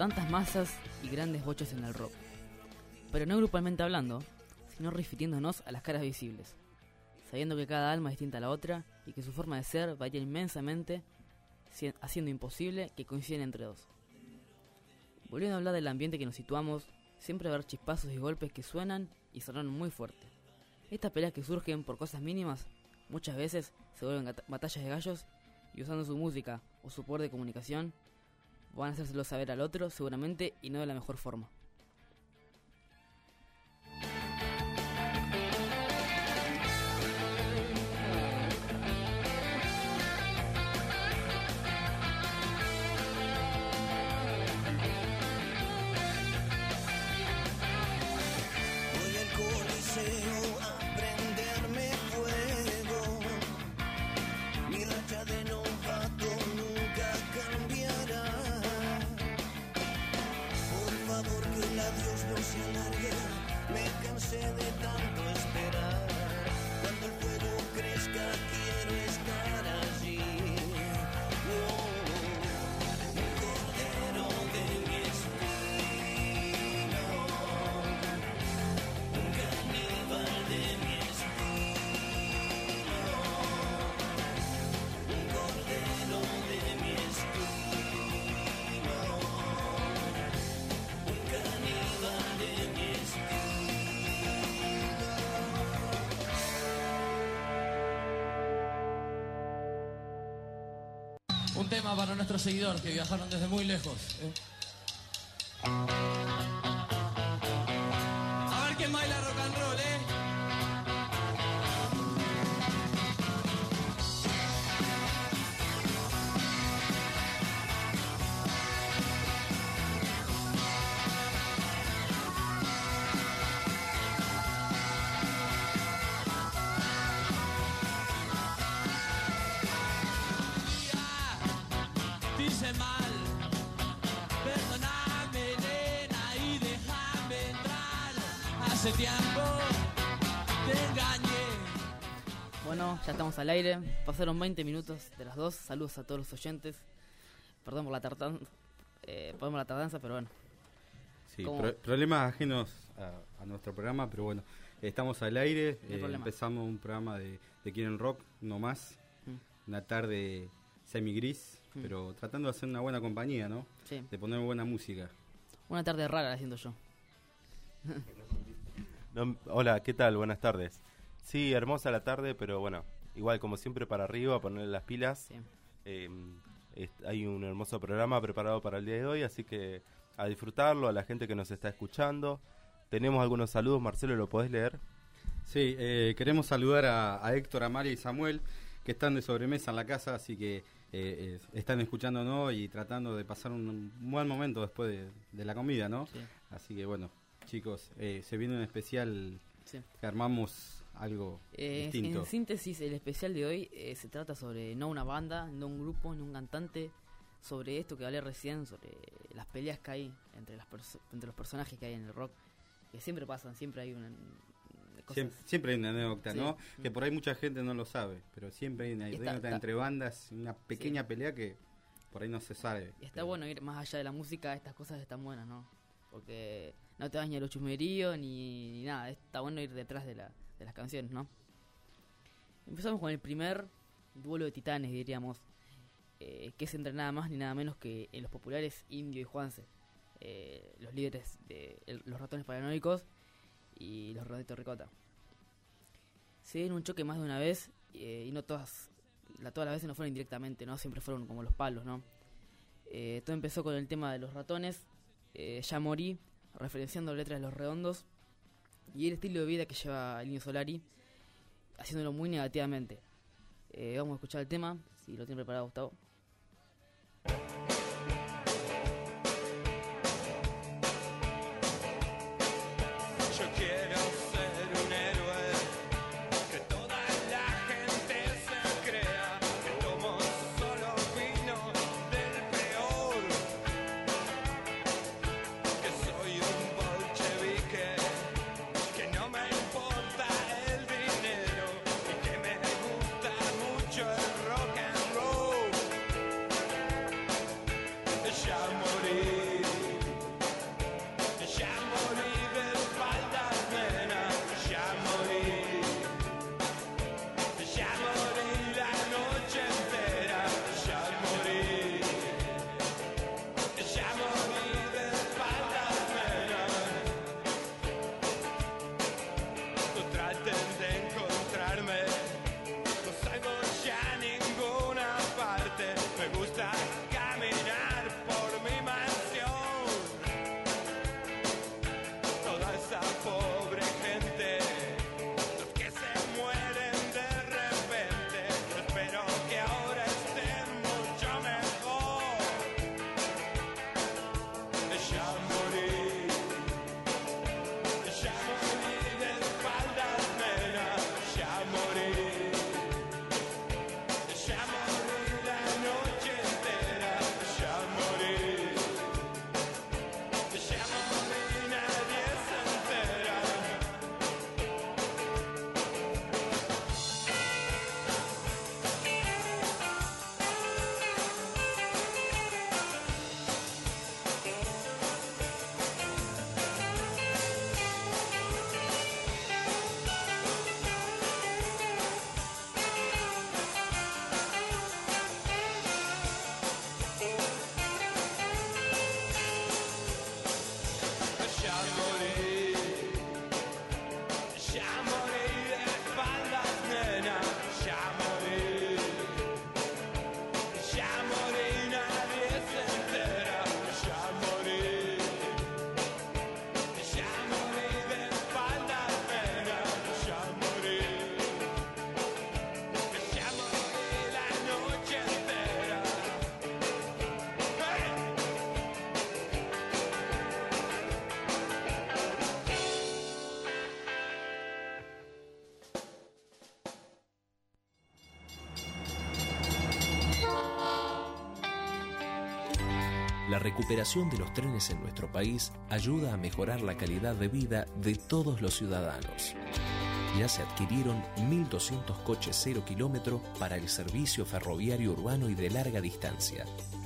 tantas masas y grandes bochos en el rock, pero no grupalmente hablando, sino refiriéndonos a las caras visibles, sabiendo que cada alma es distinta a la otra y que su forma de ser varía inmensamente, haciendo imposible que coincidan entre dos. Volviendo a hablar del ambiente que nos situamos, siempre va a haber chispazos y golpes que suenan y sonan muy fuerte. Estas peleas que surgen por cosas mínimas, muchas veces se vuelven batallas de gallos y usando su música o su poder de comunicación, van a hacérselo saber al otro seguramente y no de la mejor forma. Me cansé de tanto esperar. Cuando el fuego crezca quiero estar allí. Un cordero de mi estilo, un caníbal de mi estilo, un cordero de mi estilo, un caníbal de mi estilo. Un tema para nuestros seguidores que viajaron desde muy lejos. A ver quién baila rock and roll, Dice mal, perdóname, nena, y déjame entrar. Hace tiempo te engañé. Bueno, ya estamos al aire, pasaron 20 minutos de las 2, saludos a todos los oyentes, perdón por la tardanza, pero bueno. Sí, problemas ajenos a nuestro programa, pero bueno, estamos al aire, empezamos un programa de Quieren Rock, no más, una tarde semi-gris, pero tratando de hacer una buena compañía, ¿no? Sí. De poner buena música. Una tarde rara haciendo yo. Hola, ¿qué tal? Buenas tardes. Sí, hermosa la tarde, pero bueno, igual como siempre para arriba, ponerle las pilas. Sí. Hay un hermoso programa preparado para el día de hoy, así que a disfrutarlo, a la gente que nos está escuchando. Tenemos algunos saludos, Marcelo, ¿lo podés leer? Sí, queremos saludar a Héctor, Amalia y Samuel, que están de sobremesa en la casa, así que están escuchándonos y tratando de pasar un buen momento después de la comida, ¿no? Sí. Así que bueno, chicos, se viene un especial, Sí. que armamos algo distinto. En síntesis, el especial de hoy se trata sobre no una banda, no un grupo, no un cantante, sobre esto que hablé recién, sobre las peleas que hay entre los personajes que hay en el rock, que siempre pasan, siempre hay Siempre hay una anécdota, sí, ¿no? Que por ahí mucha gente no lo sabe, pero siempre hay una anécdota entre bandas, una pequeña pelea que por ahí no se sabe. Y está bueno ir más allá de la música, estas cosas están buenas, ¿no? Porque no te daña los chusmeríos ni nada, está bueno ir detrás de las canciones, ¿no? Empezamos con el primer duelo de titanes, diríamos, que es entre nada más ni nada menos que los populares Indio y Juanse, los líderes de los Ratones Paranoicos y los Redonditos Ricota. Se dieron un choque más de una vez y no todas las veces no fueron indirectamente, ¿no? Siempre fueron como los palos, ¿no? Todo empezó con el tema de los ratones, Ya Morí, referenciando letras de Los Redondos y el estilo de vida que lleva el Indio Solari, haciéndolo muy negativamente. Vamos a escuchar el tema, si lo tiene preparado Gustavo. Mucho el rock and roll. La recuperación de los trenes en nuestro país ayuda a mejorar la calidad de vida de todos los ciudadanos. Ya se adquirieron 1.200 coches 0 kilómetro para el servicio ferroviario urbano y de larga distancia.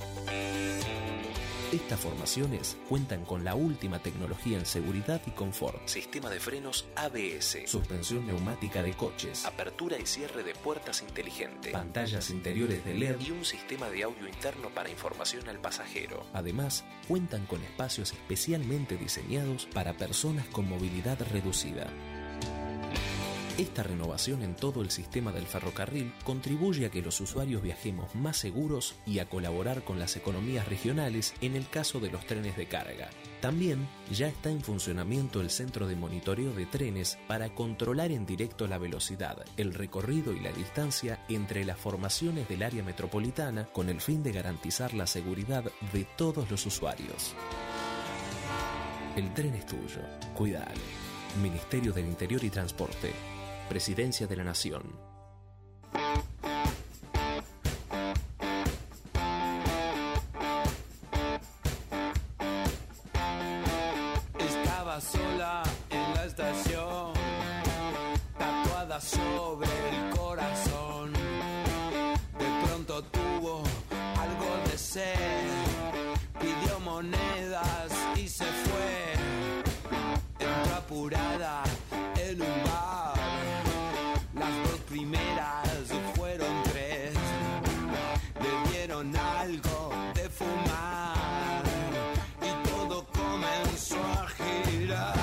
Estas formaciones cuentan con la última tecnología en seguridad y confort. Sistema de frenos ABS, suspensión neumática de coches, apertura y cierre de puertas inteligente, pantallas interiores de LED y un sistema de audio interno para información al pasajero. Además, cuentan con espacios especialmente diseñados para personas con movilidad reducida. Esta renovación en todo el sistema del ferrocarril contribuye a que los usuarios viajemos más seguros y a colaborar con las economías regionales en el caso de los trenes de carga. También ya está en funcionamiento el centro de monitoreo de trenes para controlar en directo la velocidad, el recorrido y la distancia entre las formaciones del área metropolitana con el fin de garantizar la seguridad de todos los usuarios. El tren es tuyo, cuídalo. Ministerio del Interior y Transporte. Presidencia de la Nación. Estaba sola en la estación, tatuada sobre el corazón. De pronto tuvo algo de sed, pidió monedas y se fue. Entró apurada en un bar. Las dos primeras fueron 3. Le dieron algo de fumar y todo comenzó a girar.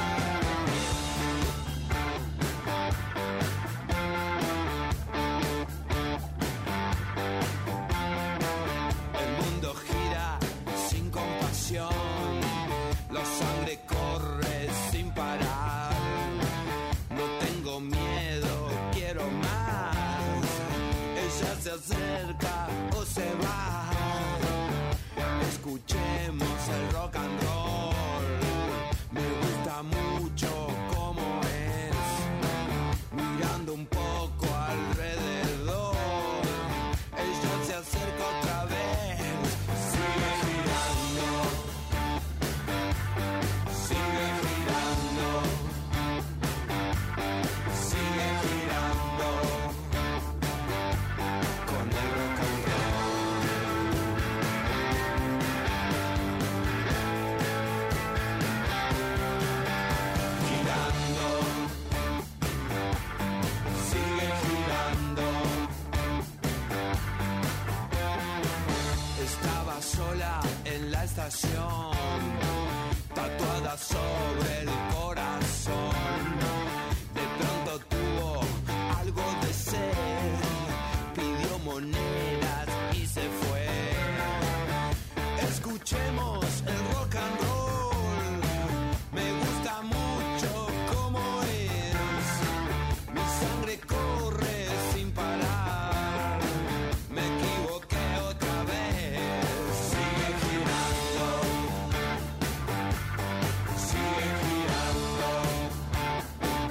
El mundo gira sin compasión, la sangre corre sin parar. No tengo miedo, quiero más. Ella se acerca o se va. Escuchemos el rock and roll. Me gusta mucho cómo es. Mirando un poco alrededor, ella se acerca otra vez. Sigue girando, sigue girando, sigue girando con el rock and roll. Girando, sigue girando. Estaba sola en la estación, tatuada sobre el corazón. De pronto tuvo algo de sed, pidió monedas y se fue. Escuchemos el rock and roll. Me gusta mucho cómo es. Mi sangre corre sin parar. Me equivoqué otra vez. Sigue girando, sigue girando.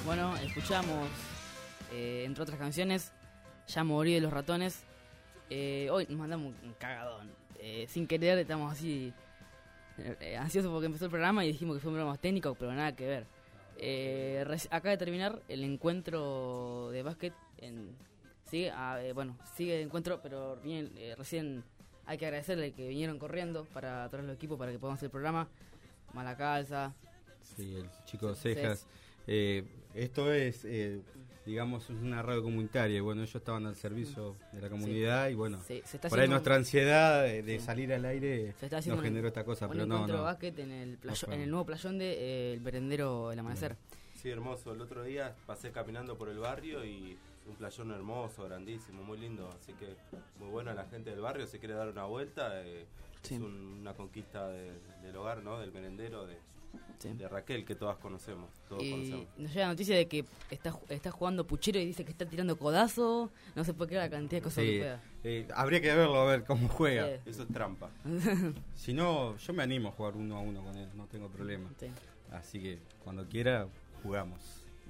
Bueno, escuchamos, entre otras canciones, Ya morí de los ratones. Hoy nos mandamos un cagadón. Sin querer, estamos así ansiosos porque empezó el programa y dijimos que fue un programa técnico, pero nada que ver. Acaba de terminar el encuentro de básquet. Sigue el encuentro, pero recién hay que agradecerle que vinieron corriendo para traer los equipos para que podamos hacer el programa. Malacalza. Sí, el chico Cejas. Esto es, digamos, una radio comunitaria. Bueno, ellos estaban al servicio de la comunidad y bueno, por ahí nuestra ansiedad de salir al aire nos generó esta cosa. Pero encuentro de básquet en el nuevo playón de el Merendero El Amanecer. Sí, hermoso. El otro día pasé caminando por el barrio y un playón hermoso, grandísimo, muy lindo. Así que muy bueno a la gente del barrio. Si quiere dar una vuelta, es una conquista del hogar, ¿no? Del merendero, de Raquel, que todos conocemos. Nos llega la noticia de que está jugando puchero y dice que está tirando codazo. No se puede creer la cantidad de cosas que juega. Habría que verlo, a ver cómo juega. Eso es trampa. Si no, yo me animo a jugar 1-1 con él, no tengo problema. Así que cuando quiera, jugamos.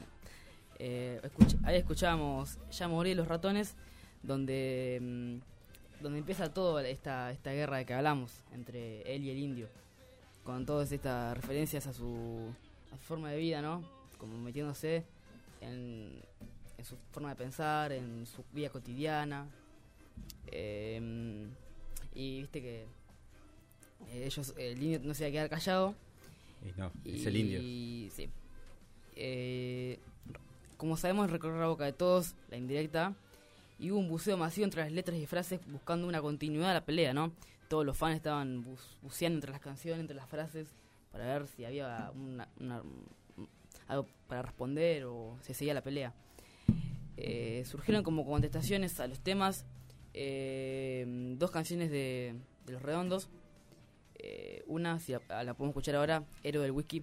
Ahí escuchamos Ya morí de los ratones, donde empieza toda esta guerra de que hablamos entre él y el indio, con todas estas referencias a su forma de vida, ¿no? Como metiéndose en su forma de pensar, en su vida cotidiana. Y viste que el indio no se iba a quedar callado. Es el indio. Sí. Como sabemos, recorrió la boca de todos, la indirecta, y hubo un buceo masivo entre las letras y frases buscando una continuidad a la pelea, ¿no? Todos los fans estaban buceando entre las canciones, entre las frases, para ver si había algo para responder o se seguía la pelea. Surgieron como contestaciones a los temas 2 canciones de Los Redondos. Una, si la podemos escuchar ahora, Héroe del Whisky.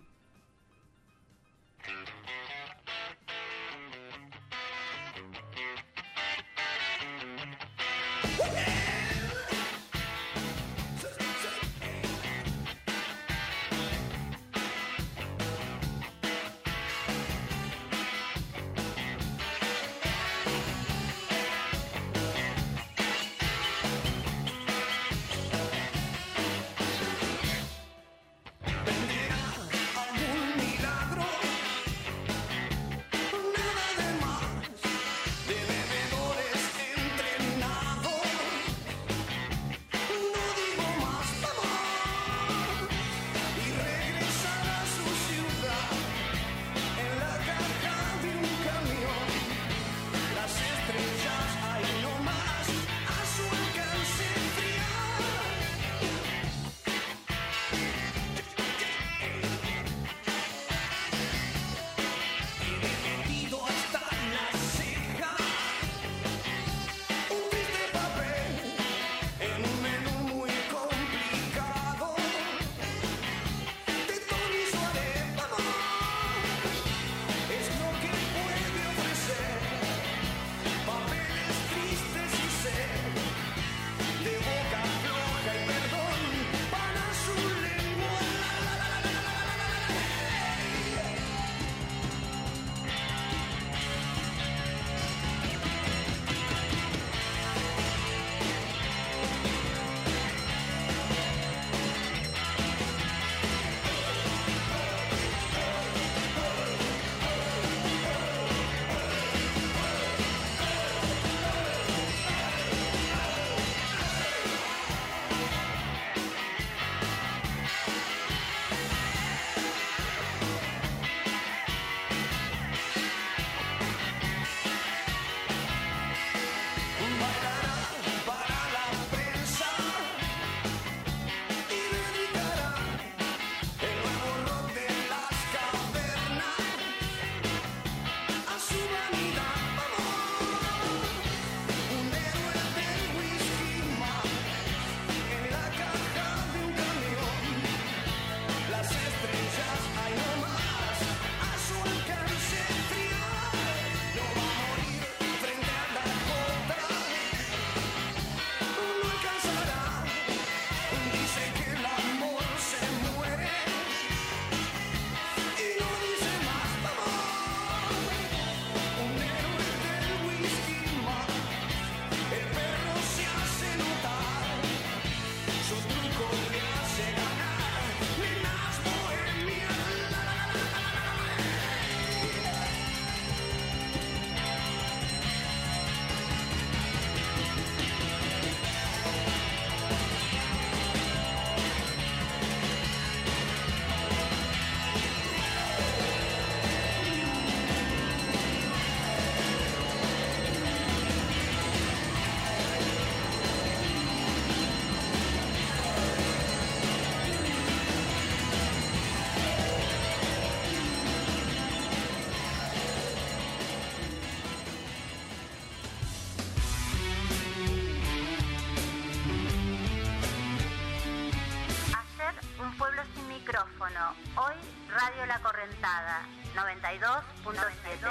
Dentada 92.7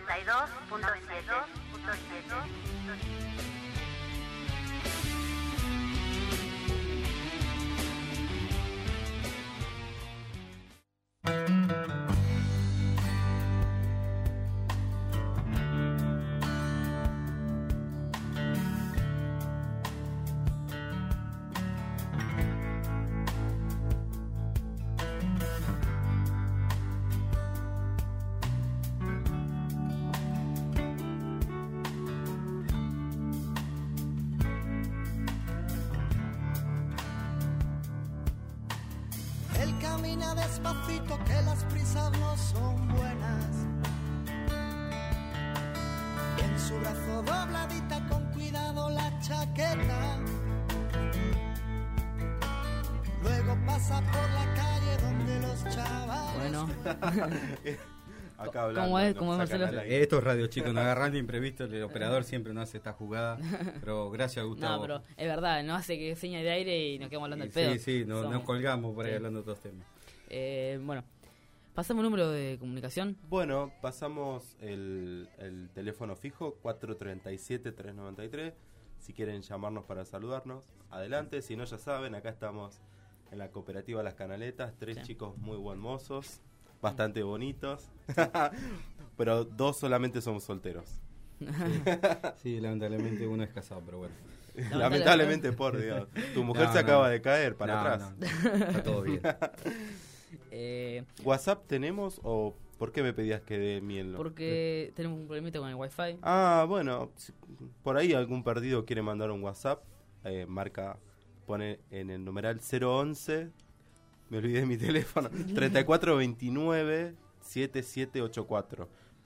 92.7. Camina despacito que las prisas no son buenas. En su brazo dobladita con cuidado la chaqueta. Luego pasa por la calle donde los chavales. Bueno. Acá hablando, ¿Cómo es? ¿Cómo es, Marcelo? Esto es radio, chicos, nos agarran de imprevisto, el operador siempre nos hace esta jugada, pero gracias, Gustavo. No, pero es verdad, no hace que seña de aire y nos quedamos hablando del pedo. Sí, nos colgamos por ahí hablando de todos temas. Bueno, pasamos el número de comunicación. Bueno, pasamos el teléfono fijo, 437-393, si quieren llamarnos para saludarnos, adelante, si no ya saben, acá estamos en la cooperativa Las Canaletas, 3 chicos muy buen mozos. Bastante bonitos, pero 2 solamente somos solteros. Sí, lamentablemente uno es casado, pero bueno. Lamentablemente, por Dios. Tu mujer se acaba de caer para atrás. No, está todo bien. ¿WhatsApp tenemos o por qué me pedías que dé miel? Porque tenemos un problemita con el Wi-Fi. Ah, bueno, si por ahí algún perdido quiere mandar un WhatsApp, pone en el numeral 011... Me olvidé de mi teléfono. 3429-7784.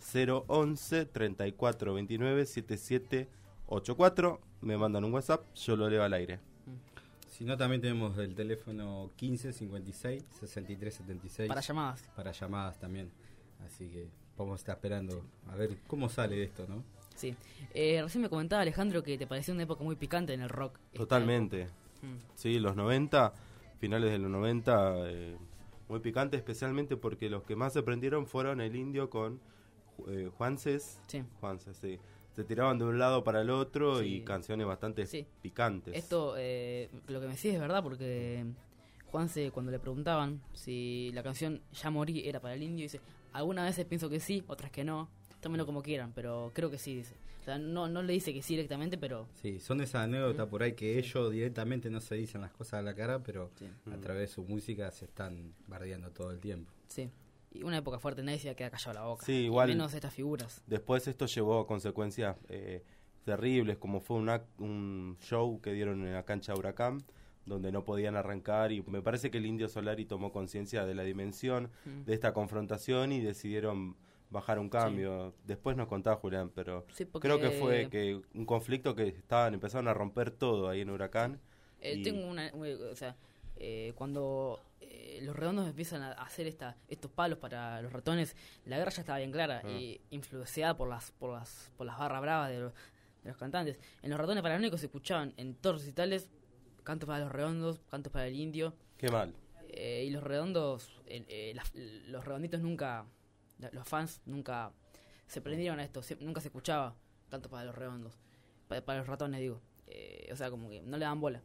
011-3429-7784. Me mandan un WhatsApp, yo lo leo al aire. Si no, también tenemos el teléfono 1556-6376. Para llamadas. Para llamadas también. Así que vamos a estar esperando a ver cómo sale esto, ¿no? Sí. Recién me comentaba Alejandro que te pareció una época muy picante en el rock. Totalmente. Sí, los 90... finales de los 90, muy picante, especialmente porque los que más se prendieron fueron el Indio con Juanses. Sí. Juanses, sí. Se tiraban de un lado para el otro y canciones bastante picantes. Esto, lo que me decís es verdad, porque Juanse, cuando le preguntaban si la canción Ya Morí era para el Indio, dice, algunas veces pienso que sí, otras que no, tómenlo como quieran, pero creo que sí, dice. O sea, no le dice que sí directamente, pero... Sí, son esas anécdotas por ahí que ellos directamente no se dicen las cosas a la cara, pero a través de su música se están bardeando todo el tiempo. Sí, y una época fuerte, nadie se queda callado la boca. Sí, igual. Y menos estas figuras. Después esto llevó a consecuencias terribles, como fue un show que dieron en la cancha Huracán, donde no podían arrancar, y me parece que el Indio Solari tomó conciencia de la dimensión de esta confrontación y decidieron... bajar un cambio. Sí. Después nos contaba Julián, pero creo que fue que un conflicto que empezaron a romper todo ahí en Huracán. Tengo o sea, cuando los redondos empiezan a hacer estos palos para los ratones, la guerra ya estaba bien clara y influenciada por las barras bravas de los cantantes. En los ratones paranoicos se escuchaban en todos los recitales cantos para los redondos, cantos para el Indio. Qué mal. Y los redondos, los redonditos nunca... Los fans nunca se prendieron a esto, nunca se escuchaba canto para los redondos, para los ratones digo, o sea, como que no le daban bola.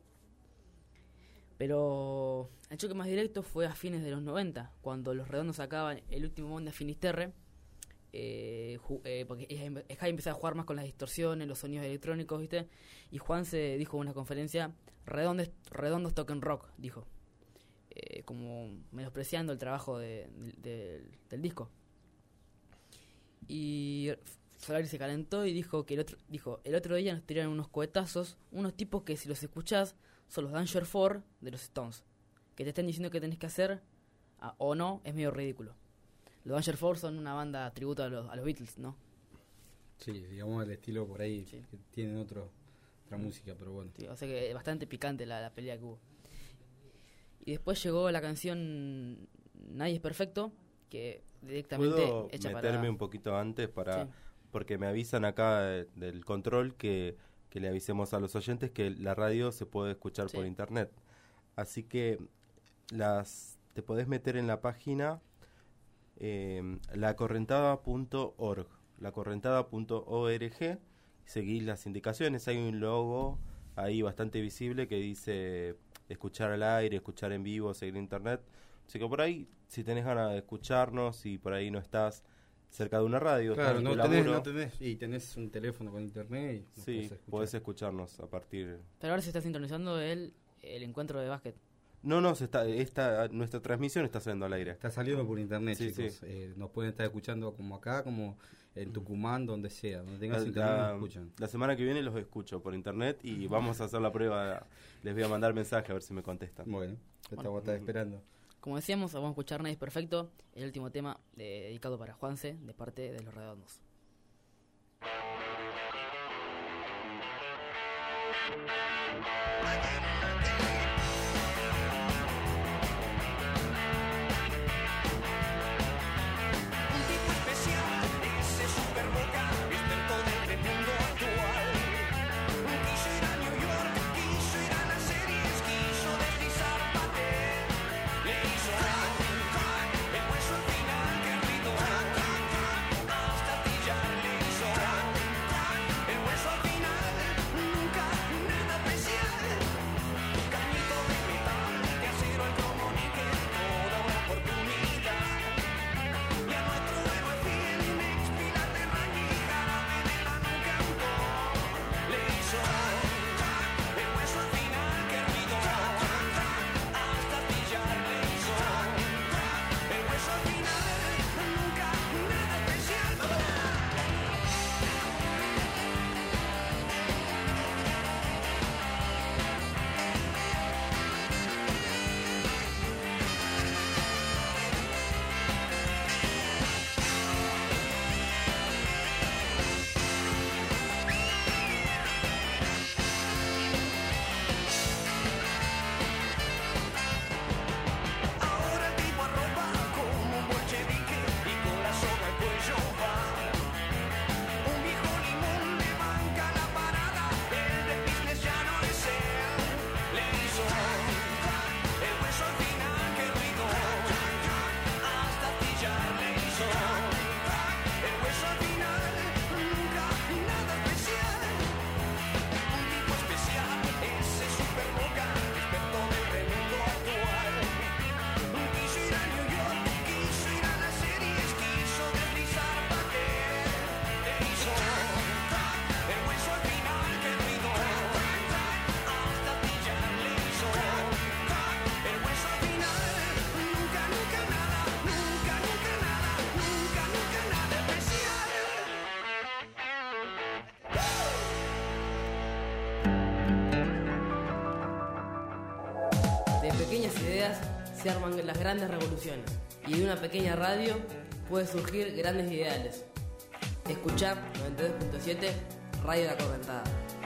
Pero el choque más directo fue a fines de los 90, cuando los redondos sacaban el último Monde a Finisterre, porque Sky empezaba a jugar más con las distorsiones, los sonidos electrónicos, ¿viste? Y Juan se dijo en una conferencia, redondos toquen rock, dijo, como menospreciando el trabajo del disco. Y Solari se calentó y dijo que el otro día nos tiraron unos cohetazos, unos tipos que si los escuchás son los Danger 4 de los Stones, que te estén diciendo que tenés que hacer o no, es medio ridículo. Los Danger 4 son una banda tributo a los Beatles, ¿no? Sí, digamos el estilo por ahí, que tienen otra música, pero bueno. Sí, o sea que es bastante picante la pelea que hubo. Y después llegó la canción Nadie es Perfecto, que directamente ¿puedo meterme un poquito antes porque me avisan acá del control que le avisemos a los oyentes que la radio se puede escuchar por internet, así que te podés meter en la página lacorrentada.org, lacorrentada.org. Seguís las indicaciones, hay un logo ahí bastante visible que dice escuchar al aire, escuchar en vivo, seguir en internet. Así que por ahí, si tenés ganas de escucharnos y por ahí no estás cerca de una radio, claro, no tenés, y tenés un teléfono con internet y sí, podés escucharnos a partir. Pero ahora se está sintonizando el encuentro de básquet. No, nuestra transmisión está saliendo al aire. Está saliendo por internet, sí, chicos. Sí. Nos pueden estar escuchando como acá, como en Tucumán, donde sea. Donde tengas internet, nos escuchan. La semana que viene los escucho por internet y vamos a hacer la prueba. Les voy a mandar mensaje a ver si me contestan. Bueno, estamos esperando. Como decíamos, vamos a escuchar Nadie es Perfecto, el último tema dedicado para Juanse, de parte de Los Redondos. Pequeñas ideas se arman las grandes revoluciones y de una pequeña radio puede surgir grandes ideales. Escuchar 92.7 Radio La Correntada.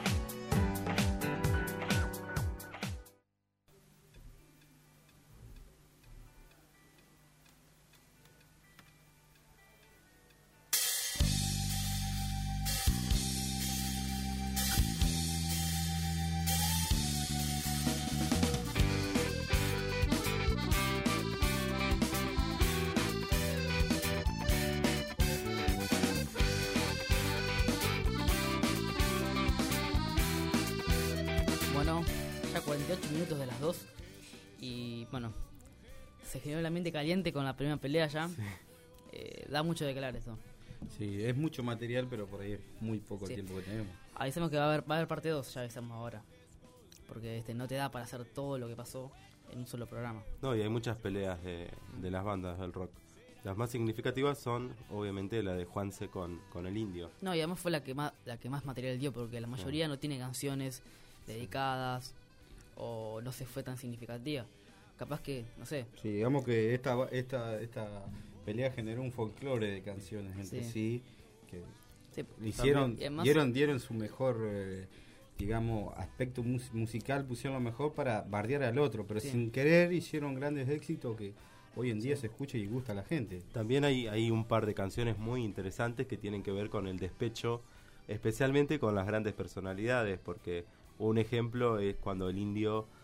Bueno, ya 48 minutos de las 2 y bueno, se generó el ambiente caliente con la primera pelea ya. Sí. Da mucho de hablar eso. Sí, es mucho material, pero por ahí es muy poco el tiempo que tenemos. Avisamos que va a haber parte 2, ya avisamos ahora. Porque no te da para hacer todo lo que pasó en un solo programa. No, y hay muchas peleas de las bandas del rock. Las más significativas son, obviamente, la de Juanse con el Indio. No, y además fue la que más material dio, porque la mayoría no tiene canciones dedicadas o no se fue tan significativa. Capaz que, no sé. Sí, digamos que esta pelea generó un folclore de canciones entre sí que dieron su mejor digamos aspecto musical, pusieron lo mejor para bardear al otro, pero sin querer hicieron grandes éxitos que hoy en día se escucha y gusta a la gente. También hay un par de canciones muy interesantes que tienen que ver con el despecho, especialmente con las grandes personalidades, porque un ejemplo es cuando el Indio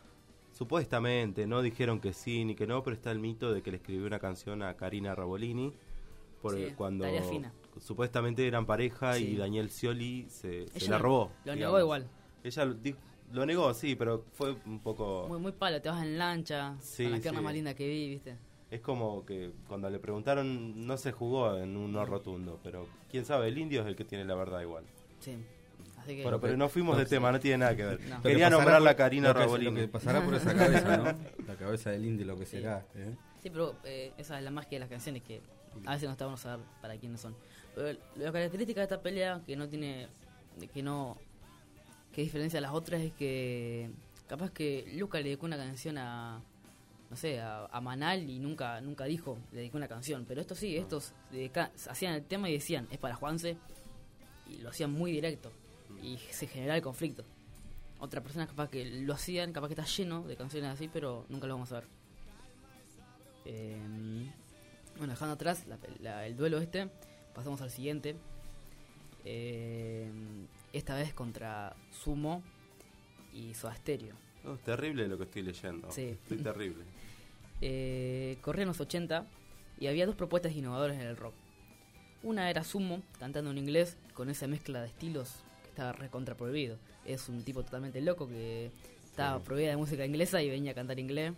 supuestamente, no dijeron que sí ni que no, pero está el mito de que le escribió una canción a Karina Rabolini cuando supuestamente eran pareja y Daniel Scioli se la robó. Lo negó igual. Ella lo negó, sí, pero fue un poco... Muy palo, te vas en lancha, con la pierna más linda que vi, ¿viste? Es como que cuando le preguntaron, no se jugó en un no rotundo, pero quién sabe, el indio es el que tiene la verdad igual. Sí. Así que bueno, pero no fuimos de tema, no tiene nada que ver. No. Quería nombrar la Karina Rabolini. Lo que pasará por esa cabeza, ¿no? La cabeza del indio, lo que será. Sí, pero esa es la magia de las canciones, que a veces no está bueno saber para quiénes son. Pero la característica de esta pelea que diferencia a las otras es que capaz que Luca le dedicó una canción a Manal y nunca dijo le dedicó una canción, pero estos sí, estos hacían el tema y decían es para Juanse, y lo hacían muy directo y se generaba el conflicto. Otras personas capaz que lo hacían, capaz que está lleno de canciones así, pero nunca lo vamos a ver. Bueno, dejando atrás el duelo pasamos al siguiente. Esta vez contra Sumo y Soda Stereo. No, es terrible lo que estoy leyendo. Sí. Estoy terrible. Corrían los 80 y había dos propuestas innovadoras en el rock. Una era Sumo, cantando en inglés, con esa mezcla de estilos que estaba recontra prohibido. Es un tipo totalmente loco que estaba prohibida de música inglesa y venía a cantar inglés.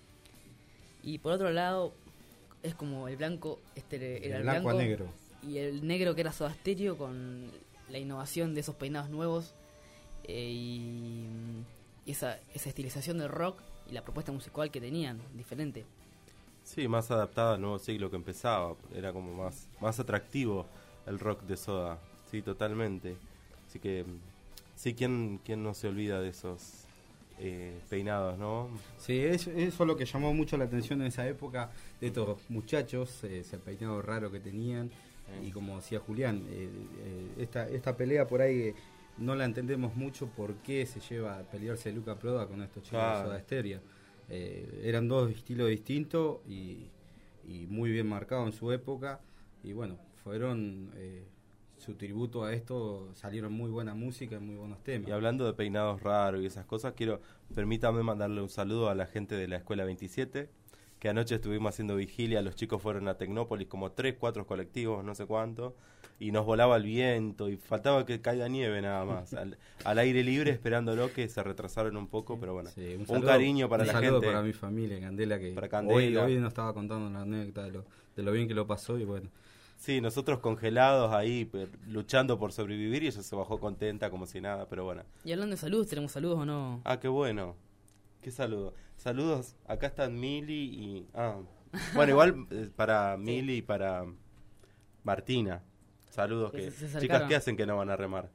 Y por otro lado, es como el blanco, era el blanco a negro. Y el negro que era Soda Stereo, con la innovación de esos peinados nuevos y esa estilización del rock y la propuesta musical que tenían, diferente. Sí, más adaptada al nuevo siglo que empezaba. Era como más atractivo el rock de Soda. Sí, totalmente. Así que, sí, ¿quién no se olvida de esos peinados, no? Sí, eso es lo que llamó mucho la atención en esa época de estos muchachos, ese peinado raro que tenían. Y como decía Julián, esta pelea por ahí no la entendemos mucho por qué se lleva a pelearse Luca Prodan con estos chicos de Soda Stereo. Eran dos estilos distintos y muy bien marcados en su época, y bueno, fueron su tributo a esto, salieron muy buena música y muy buenos temas. Y hablando de peinados raros y esas cosas, permítame mandarle un saludo a la gente de la Escuela 27, que anoche estuvimos haciendo vigilia, los chicos fueron a Tecnópolis, como 3-4 colectivos, no sé cuánto, y nos volaba el viento, y faltaba que caiga nieve nada más, al aire libre, esperándolo, que se retrasaron un poco, pero bueno, sí, un cariño para la gente. Un saludo para mi familia, Candela, que para Candela. Hoy nos estaba contando una anécdota de lo bien que lo pasó, y bueno. Sí, nosotros congelados ahí, luchando por sobrevivir, y ella se bajó contenta como si nada, pero bueno. Y hablando de salud, ¿tenemos saludos o no? Ah, qué bueno. ¿Qué saludo? Saludos, acá están Mili y... bueno, igual para Mili y para Martina. Saludos que... Chicas, ¿qué hacen que no van a remar?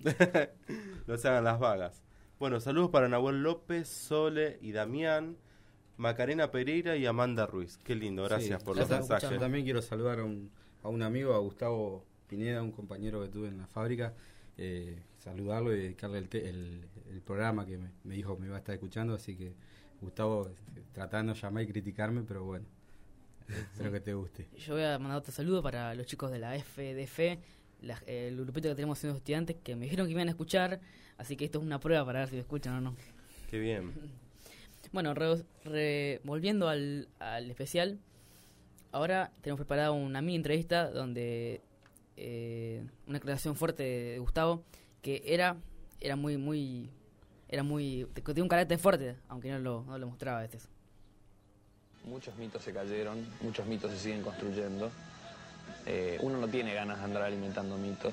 No se hagan las vagas. Bueno, saludos para Nahuel López, Sole y Damián, Macarena Pereira y Amanda Ruiz. Qué lindo, gracias por los mensajes. Yo también quiero saludar a un amigo, a Gustavo Pineda, un compañero que tuve en la fábrica. Saludarlo y dedicarle el programa que me dijo que me iba a estar escuchando, así que Gustavo, tratando de llamar y criticarme, pero bueno, espero que te guste. Yo voy a mandar otro saludo para los chicos de la FDF, el grupito que tenemos siendo estudiantes, que me dijeron que me iban a escuchar, así que esto es una prueba para ver si me escuchan o no. Qué bien. Bueno, volviendo al especial, ahora tenemos preparada una mini entrevista donde una aclaración fuerte de Gustavo, que era muy tenía un carácter fuerte, aunque no lo mostraba a veces. Muchos mitos se cayeron, muchos mitos se siguen construyendo. Uno no tiene ganas de andar alimentando mitos.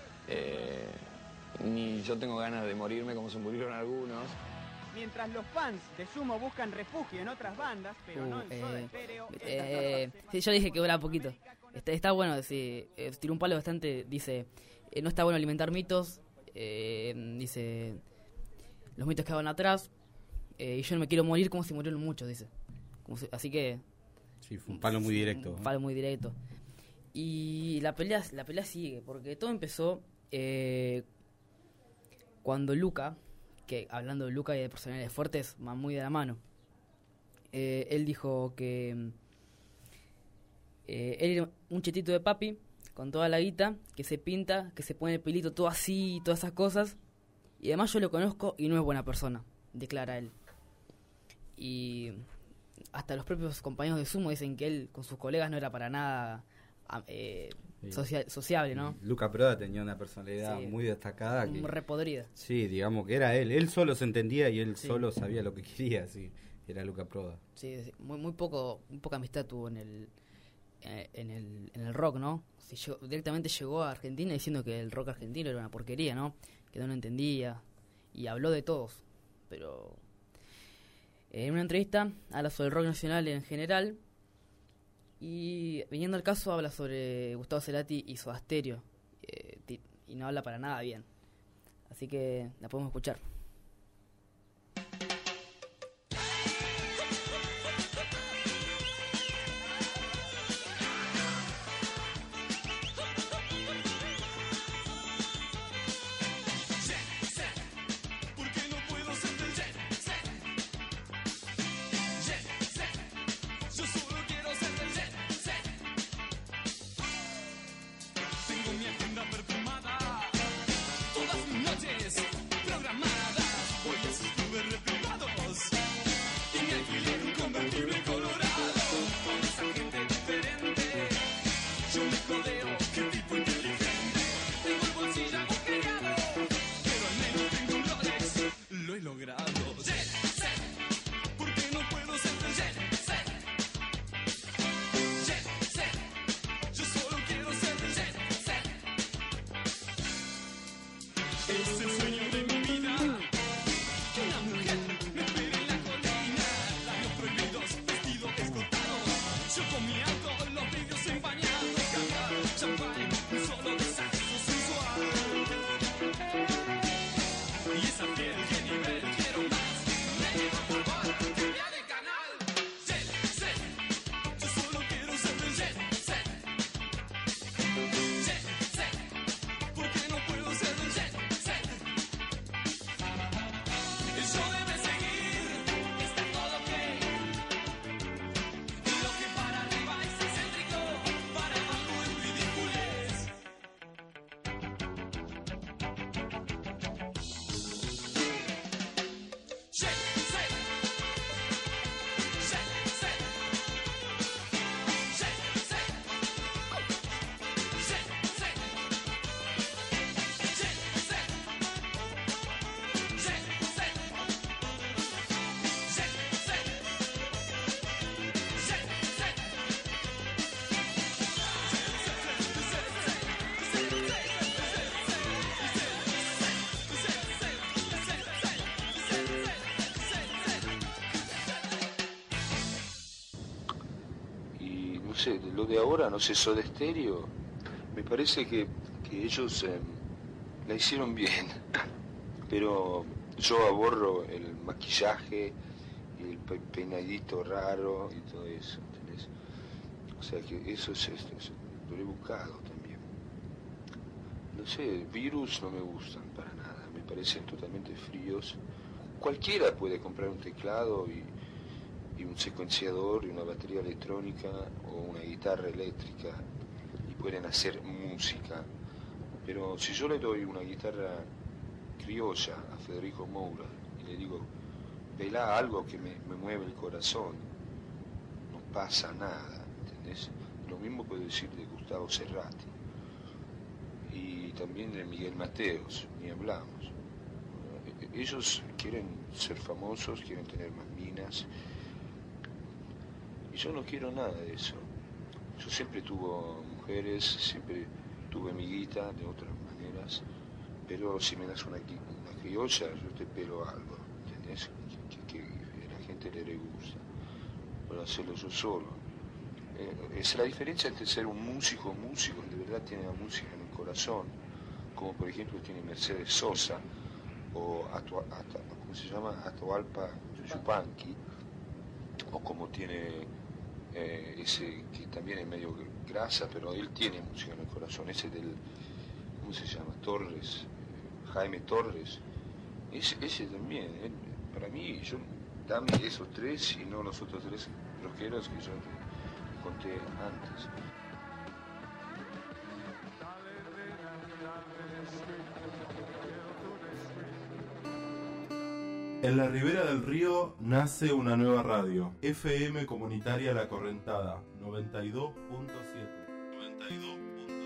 Ni yo tengo ganas de morirme como se murieron algunos. Mientras los fans de Sumo buscan refugio en otras bandas, pero no en Soda Stereo. Sí, yo dije que dura poquito. Está bueno, sí, tiró un palo bastante, dice, no está bueno alimentar mitos, dice, los mitos quedaban atrás, y yo no me quiero morir como si murieron muchos, dice. Así que... Sí, fue un palo muy directo. Un palo muy directo. Y la pelea sigue, porque todo empezó cuando Luca, que hablando de Luca y de personalidades fuertes, van muy de la mano, él dijo que él era un chetito de papi, con toda la guita, que se pinta, que se pone el pelito todo así, todas esas cosas, y además yo lo conozco y no es buena persona, declara él. Y hasta los propios compañeros de Sumo dicen que él con sus colegas no era para nada sociable, ¿no? Luca Proda tenía una personalidad muy destacada. Repodrida. Sí, digamos que era él. Él solo se entendía y él solo sabía lo que quería, sí. Era Luca Proda. Sí, muy poca amistad tuvo en el rock, ¿no? Directamente llegó a Argentina diciendo que el rock argentino era una porquería, ¿no? Que no lo entendía. Y habló de todos. Pero en una entrevista habla sobre el rock nacional en general. Y viniendo al caso habla sobre Gustavo Cerati y Soda Stereo. Y no habla para nada bien. Así que la podemos escuchar. Lo de ahora, no sé, Soda Stereo, me parece que ellos la hicieron bien, pero yo aborro el maquillaje y el peinadito raro y todo eso, ¿entendés? O sea que eso es lo he buscado también. No sé, Virus no me gustan para nada, me parecen totalmente fríos. Cualquiera puede comprar un teclado y un secuenciador y una batería electrónica o una guitarra eléctrica y pueden hacer música, pero si yo le doy una guitarra criolla a Federico Moura y le digo velá algo que me mueve el corazón, no pasa nada, ¿entendés? Lo mismo puedo decir de Gustavo Cerati y también de Miguel Mateos, ni hablamos. Ellos quieren ser famosos, quieren tener más minas. Yo no quiero nada de eso. Yo siempre tuve mujeres, siempre tuve amiguita de otras maneras, pero si me das una criolla, yo te pelo algo, ¿entendés? Que a la gente le gusta. Por hacerlo yo solo. Es la diferencia entre ser un músico, de verdad tiene la música en el corazón, como por ejemplo tiene Mercedes Sosa, o ¿cómo se llama? Atahualpa Yupanqui, o como tiene ese que también es medio grasa, pero él tiene música en el corazón, ese del, ¿cómo se llama? Torres, Jaime Torres, ese también, para mí, dame esos tres y no los otros tres rockeros que yo conté antes. En la ribera del río nace una nueva radio, FM Comunitaria La Correntada, 92.7. 92.7.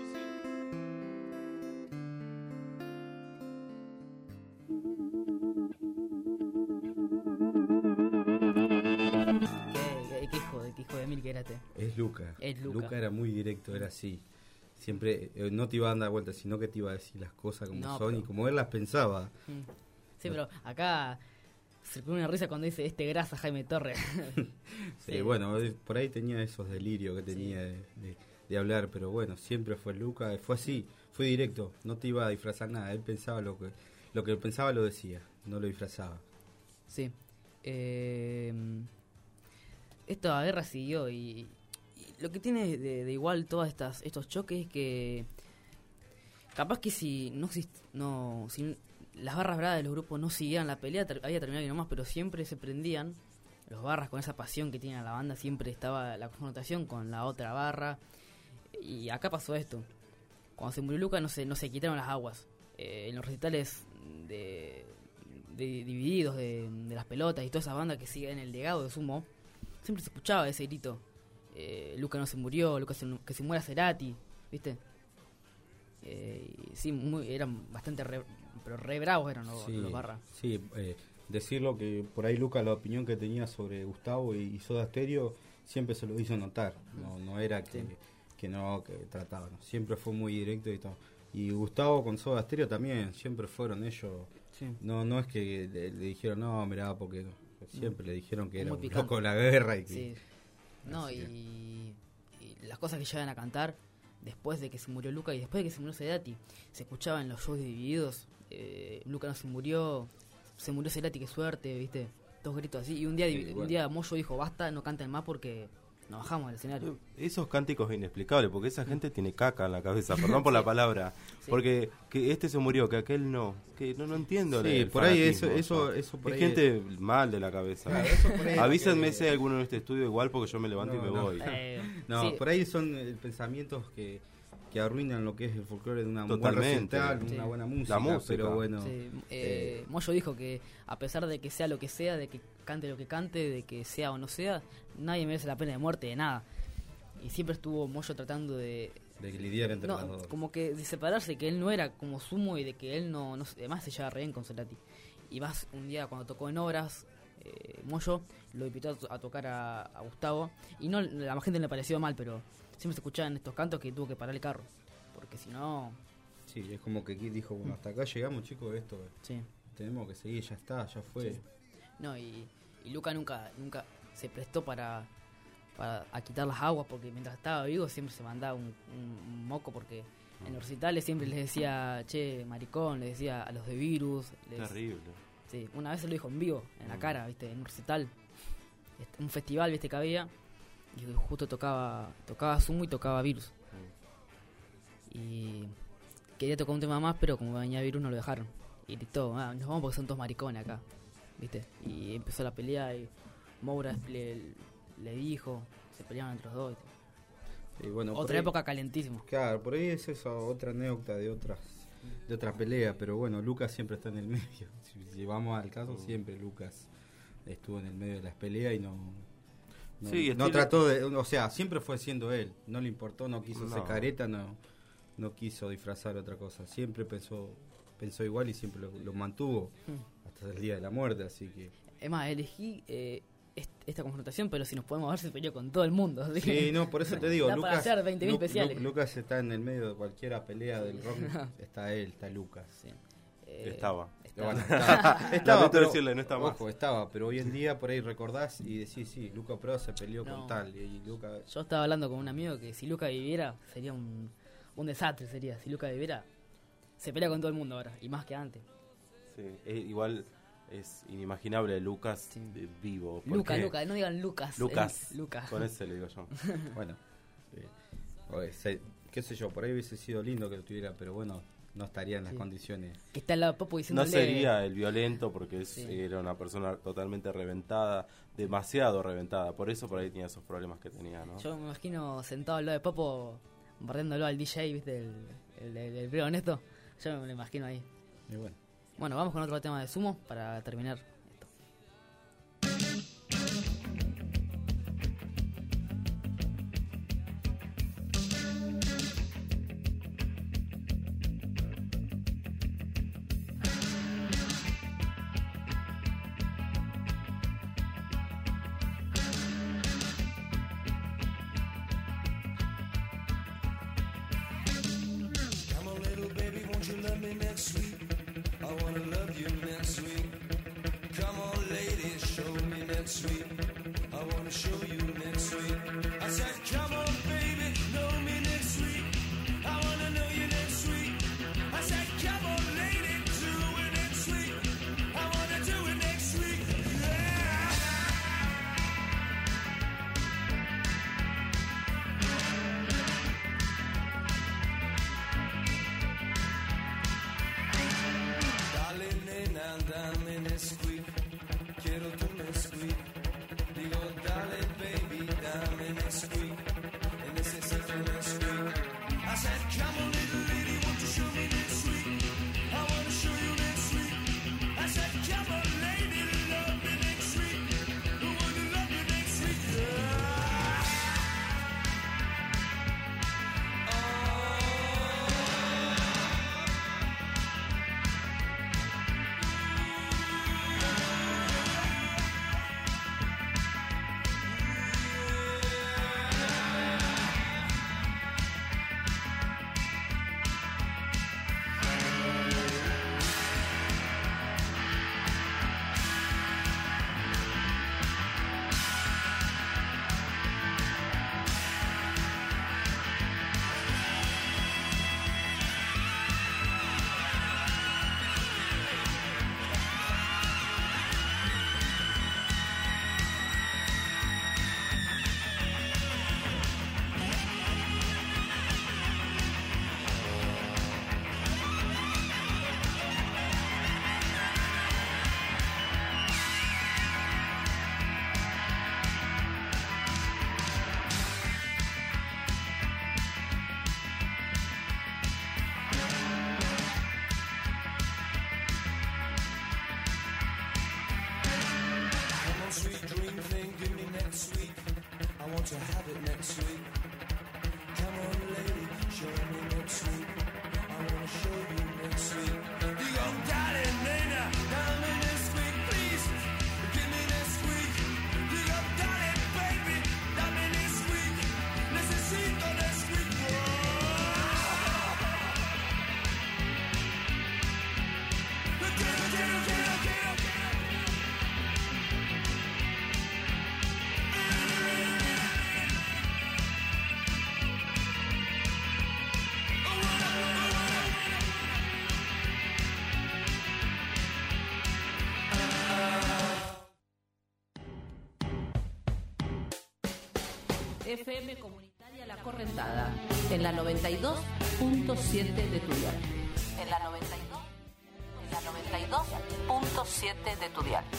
¿Qué hijo de mil que era este? Es Luca. Luca era muy directo, era así. Siempre no te iba a dar vueltas, sino que te iba a decir las cosas como son pero... y como él las pensaba. Sí, pero acá se pone una risa cuando dice grasa Jaime Torres. Sí, bueno, por ahí tenía esos delirios que tenía de hablar, pero bueno, siempre fue Luca, fue así, fue directo, no te iba a disfrazar nada, él pensaba lo que pensaba lo decía, no lo disfrazaba. Sí. Esta guerra siguió y lo que tiene de igual todos estos choques es que capaz que si las barras bravas de los grupos no siguieran la pelea, había terminado y nomás, pero siempre se prendían los barras con esa pasión que tiene la banda, siempre estaba la confrontación con la otra barra. Y acá pasó esto. Cuando se murió Luca no se quitaron las aguas. En los recitales de divididos de las pelotas y todas esas bandas que siguen el legado de Sumo, siempre se escuchaba ese grito. Luca no se murió, que se muera Cerati, ¿viste? Sí, eran bastante pero re bravos eran los barras. Sí, decirlo que por ahí Luca la opinión que tenía sobre Gustavo y Soda Stereo siempre se lo hizo notar. No era que trataban, siempre fue muy directo y todo. Y Gustavo con Soda Stereo también, siempre fueron ellos. Sí. No es que le dijeron, no, mirá, porque siempre le dijeron que era un loco de la guerra. Y que, sí. No, y las cosas que llegan a cantar después de que se murió Luca y después de que se murió Cerati, se escuchaba en los shows divididos. Luca no se murió Cerati, qué suerte, ¿viste? Dos gritos así. Y un día Moyo dijo, basta, no canten más porque nos bajamos del escenario. Esos cánticos inexplicables, porque esa gente tiene caca en la cabeza, perdón por la palabra. Sí. Porque que este se murió, que aquel no. Que no entiendo. Sí, por ahí eso por hay ahí gente mal de la cabeza. Avísenme si hay alguno en este estudio igual, porque yo me levanto y me voy. Sí. Por ahí son pensamientos que arruinan lo que es el folclore de una buena recital, una buena música. La música. Pero bueno. Sí. Moyo dijo que a pesar de que sea lo que sea, de que cante lo que cante, de que sea o no sea, nadie merece la pena de muerte, de nada. Y siempre estuvo Moyo tratando de lidiar entre los dos. Como que de separarse, que él no era como Sumo y de que él no además se llevaba re bien con Cerati. Y más un día cuando tocó en Obras, Moyo lo invitó a tocar a Gustavo. Y no, la gente le pareció mal, pero siempre se escuchaban estos cantos que tuvo que parar el carro. Porque si no... Sí, es como que dijo, bueno, hasta acá llegamos, chicos, esto. Sí. Tenemos que seguir, ya está, ya fue. Sí. No, y Luca nunca se prestó para quitar las aguas, porque mientras estaba vivo siempre se mandaba un moco, porque en los recitales siempre les decía, che, maricón, les decía a los de Virus. Terrible. Sí, una vez se lo dijo en vivo, en la cara, viste, en un recital, un festival, viste, que había, y justo tocaba Sumo y tocaba Virus. Y quería tocar un tema más, pero como venía Virus no lo dejaron. Y gritó, nos vamos porque son todos maricones acá, viste. Y empezó la pelea y Moura le dijo, se pelearon entre los dos. Y bueno, otra época calentísima. Claro, por ahí es esa otra anécdota de otras peleas, pero bueno, Lucas siempre está en el medio. Si vamos al caso, siempre Lucas estuvo en el medio de las peleas y no trató de, o sea, siempre fue siendo él, no le importó, no quiso hacer careta, no quiso disfrazar otra cosa, siempre pensó igual y siempre lo mantuvo hasta el día de la muerte, así que... Es más, elegí esta confrontación, pero si nos podemos ver se peleó con todo el mundo. ¿Sí? Sí, no, por eso te digo, Lucas, para hacer 20.000 especiales. Lucas está en el medio de cualquier pelea del rock, está Lucas. Sí. Estaba. Estaba, pero, decirle, no está más. Ojo, estaba, pero hoy en día por ahí recordás y decís, sí, Luca Pro se peleó con tal. Y Luca... Yo estaba hablando con un amigo que si Luca viviera sería un desastre, sería. Si Luca viviera, se pelea con todo el mundo ahora, y más que antes. Sí, igual es inimaginable Lucas vivo. Luca, no digan Lucas. Lucas. Con ese le digo yo. Bueno, qué sé yo, por ahí hubiese sido lindo que lo tuviera, pero bueno, no estaría en las condiciones. Que está la Popo diciéndole... No sería el violento porque era una persona totalmente reventada, demasiado reventada, por eso por ahí tenía esos problemas que tenía, ¿no? Yo me imagino sentado al lado de Popo, barriéndolo al DJ, ¿viste? El Primo Honesto. Yo me lo imagino ahí. Y bueno. Bueno, vamos con otro tema de Sumo para terminar esto. me next week. I wanna love you next week. Come on, lady, show me next week. I wanna show you next week. I said, come on, baby, know me next week. I wanna know you next week. I said, come on, lady, do it next week. I wanna do it next week. Yeah. Dale, nena, dame Nesquik. Quiero tu Nesquik. Digo, dale, baby, dame Nesquik. Necesito Nesquik. I said, come on, little lady, won't you show me next week? I wanna show you next week. I said, come on, lady, love me next week. I wanna love you next week. Yeah. Sweet dream thing, give me next week. I want to have it next week. Come on, lady, show me next week. I want to show you next week. Digo, dale, nena, dame next week, please. Give me next week. Digo, dale, baby, dame next week. Necesito next week. Quiero. FM Comunitaria La Correntada, en la 92.7 de tu dial. En la 92.7 de tu dial.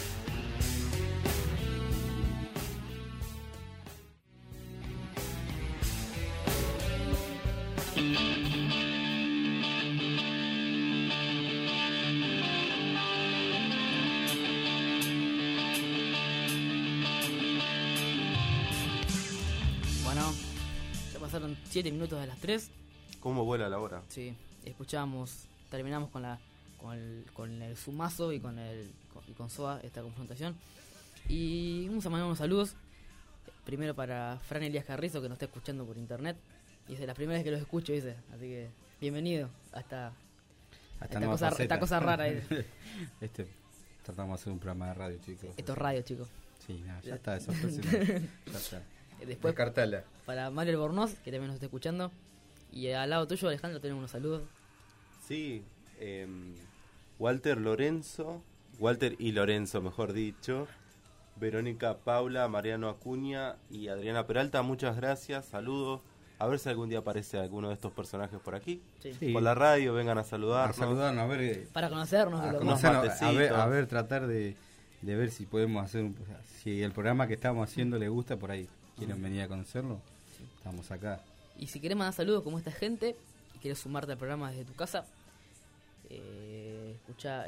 Pasaron 7 minutos de las 3. ¿Cómo vuela la hora? Sí, terminamos con el Sumazo y con Soa esta confrontación. Y vamos a mandar unos saludos. Primero para Fran Elías Carrizo, que nos está escuchando por internet. Dice, la primera vez que los escucho, dice. Así que, bienvenido a esta cosa rara. Tratamos de hacer un programa de radio, chicos. Esto es radio, chicos. Sí, ya está, eso fue ya está. Después, Descartala. Para Mario Albornoz, que también nos está escuchando. Y al lado tuyo, Alejandro, tenemos unos saludos. Sí, Walter y Lorenzo, mejor dicho. Verónica Paula, Mariano Acuña y Adriana Peralta, muchas gracias, saludos. A ver si algún día aparece alguno de estos personajes por aquí. Sí. Por la radio, vengan a saludarnos. A ver. Para conocernos. A ver, tratar de ver si podemos hacer si el programa que estamos haciendo le gusta por ahí. ¿Quieren venir a conocerlo? Sí. Estamos acá. Y si querés mandar saludos como esta gente y quieres sumarte al programa desde tu casa, escucha.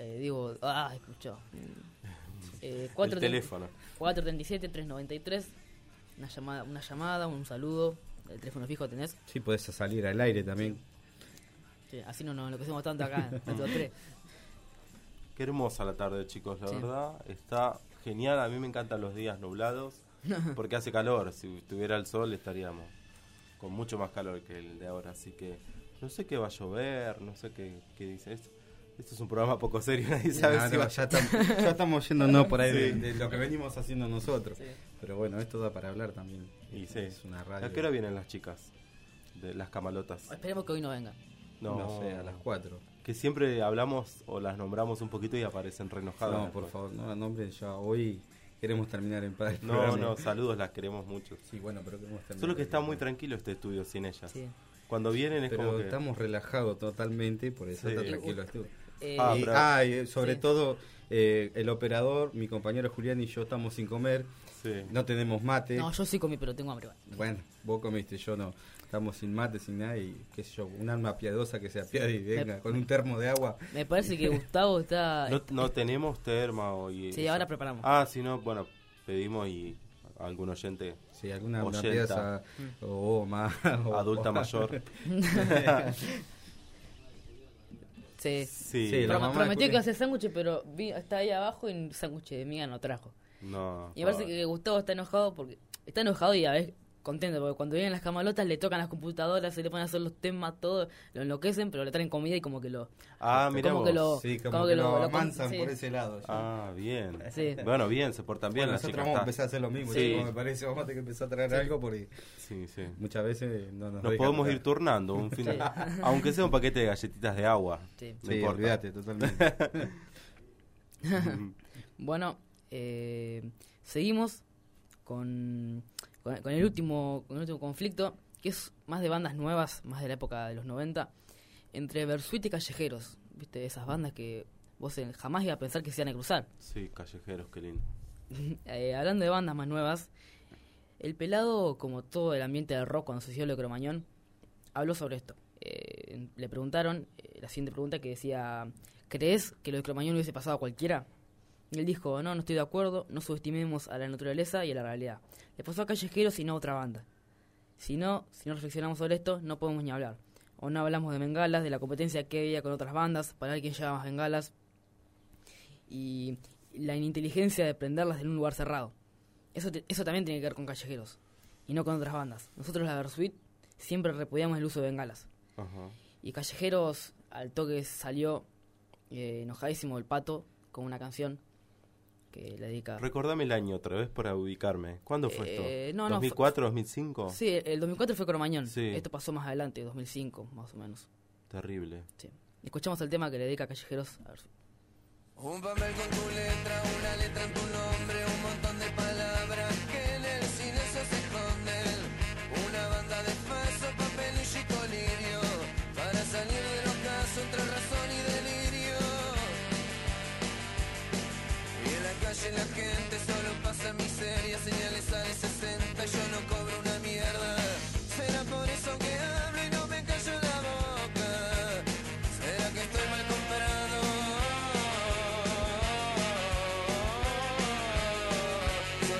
El teléfono 437-393, una llamada, un saludo. El teléfono fijo tenés. Sí, podés salir al aire también. Sí, así no nos enloquecemos tanto acá. Qué hermosa la tarde, chicos, la verdad. Está genial, a mí me encantan los días nublados porque hace calor. Si tuviera el sol estaríamos con mucho más calor que el de ahora, así que no sé qué va a llover, no sé qué dice esto. Esto es un programa poco serio, nadie sabe si va... ya estamos yéndonos por ahí de lo que venimos haciendo nosotros. Sí. Pero bueno, esto da para hablar también. Y sí. Es una radio. ¿A qué hora vienen las chicas de las camalotas? Esperemos que hoy no vengan. No sé, a las 4. Que siempre hablamos o las nombramos un poquito y aparecen re enojadas. No, por favor, no las nombren ya. Hoy queremos terminar en paz. No, saludos, las queremos mucho. Sí, bueno, pero queremos terminar. Solo que está muy tranquilo este estudio sin ellas. Sí. Cuando vienen es como que... estamos relajados totalmente, por eso está tranquilo el estudio. Y sobre todo el operador, mi compañero Julián y yo estamos sin comer, no tenemos mate. No, yo sí comí, pero tengo hambre. Bueno, vos comiste, yo no. Estamos sin mate, sin nada y qué sé yo, un alma piadosa que se apiade y venga con un termo de agua. Me parece que Gustavo está... No tenemos termo hoy. Sí, ahora preparamos. Si no, bueno, pedimos y algún oyente. Sí, alguna pieza o más adulta mayor. Sí. Prometió que iba a hacer sándwiches, pero está ahí abajo y un sándwich de miga no trajo. No. Y me parece que Gustavo está enojado y a veces contento, porque cuando vienen las camalotas le tocan las computadoras, se le ponen a hacer los temas, todo, lo enloquecen, pero le traen comida y como que lo... mira como que lo amansan por ese lado. Sí. Bien. Sí. Bueno, bien, se portan bien las chicas. Nosotros vamos a empezar a hacer lo mismo, me parece, vamos a tener que empezar a traer algo porque muchas veces nos podemos ir turnando, un fin de... aunque sea un paquete de galletitas de agua. No importa. Olvídate, totalmente. Bueno, seguimos con el último conflicto, que es más de bandas nuevas, más de la época de los 90, entre Bersuit y Callejeros. ¿Viste? Esas bandas que vos jamás ibas a pensar que se iban a cruzar. Sí, Callejeros, qué lindo. Hablando de bandas más nuevas, el Pelado, como todo el ambiente del rock cuando se hizo lo de Cromañón, habló sobre esto. Le preguntaron, la siguiente pregunta que decía, ¿crees que lo de Cromañón hubiese pasado a cualquiera? Y él dijo, no estoy de acuerdo, no subestimemos a la naturaleza y a la realidad. Le pasó a Callejeros y no a otra banda. Si no reflexionamos sobre esto, no podemos ni hablar. O no hablamos de bengalas, de la competencia que había con otras bandas, para ver quién lleva más bengalas. Y la ininteligencia de prenderlas en un lugar cerrado. Eso también tiene que ver con Callejeros, y no con otras bandas. Nosotros, la Bersuit, siempre repudiamos el uso de bengalas. Ajá. Y Callejeros, al toque salió enojadísimo el Pato con una canción que le dedica... Recordame el año otra vez para ubicarme. ¿Cuándo fue esto? No, ¿2004, 2005? Sí, el 2004 fue Cromañón. Sí. Esto pasó más adelante, 2005 más o menos. Terrible. Sí. Escuchamos el tema que le dedica a Callejeros. A ver. Un papel con tu letra, una letra en tu nombre, un montón de palabras que en el silencio se esconden. Una banda de falso papelillo y colirio, para salir de los casos entre razón y delirio. Y en la calle la gente solo pasa miseria, señales a 60, yo no cobro una mierda. ¿Será por eso que hablo y no me callo la boca? ¿Será que estoy mal comprado?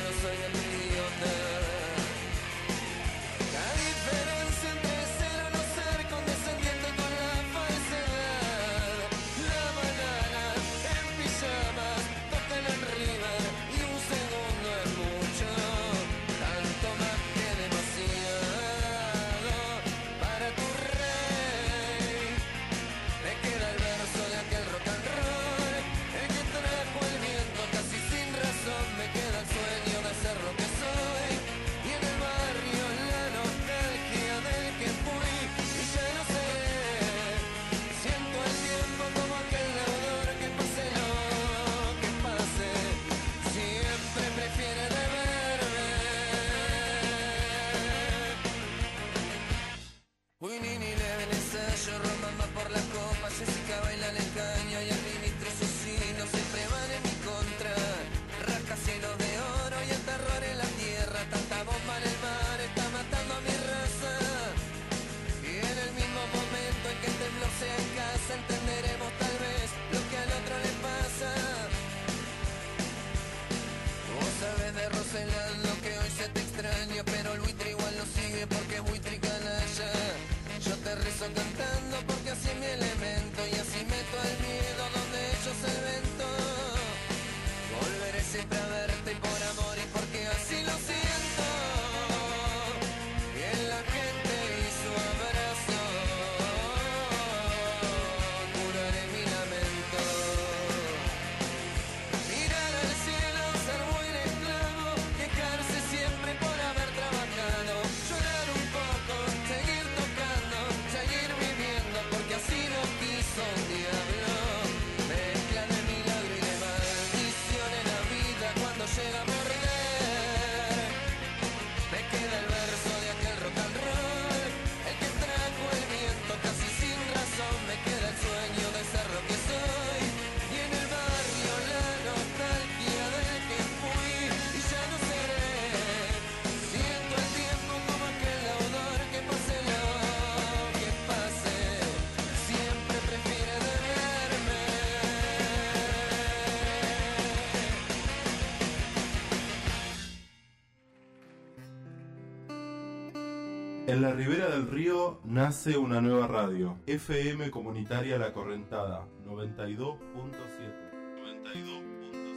En la ribera del río nace una nueva radio, FM Comunitaria La Correntada, 92.7. 92.7.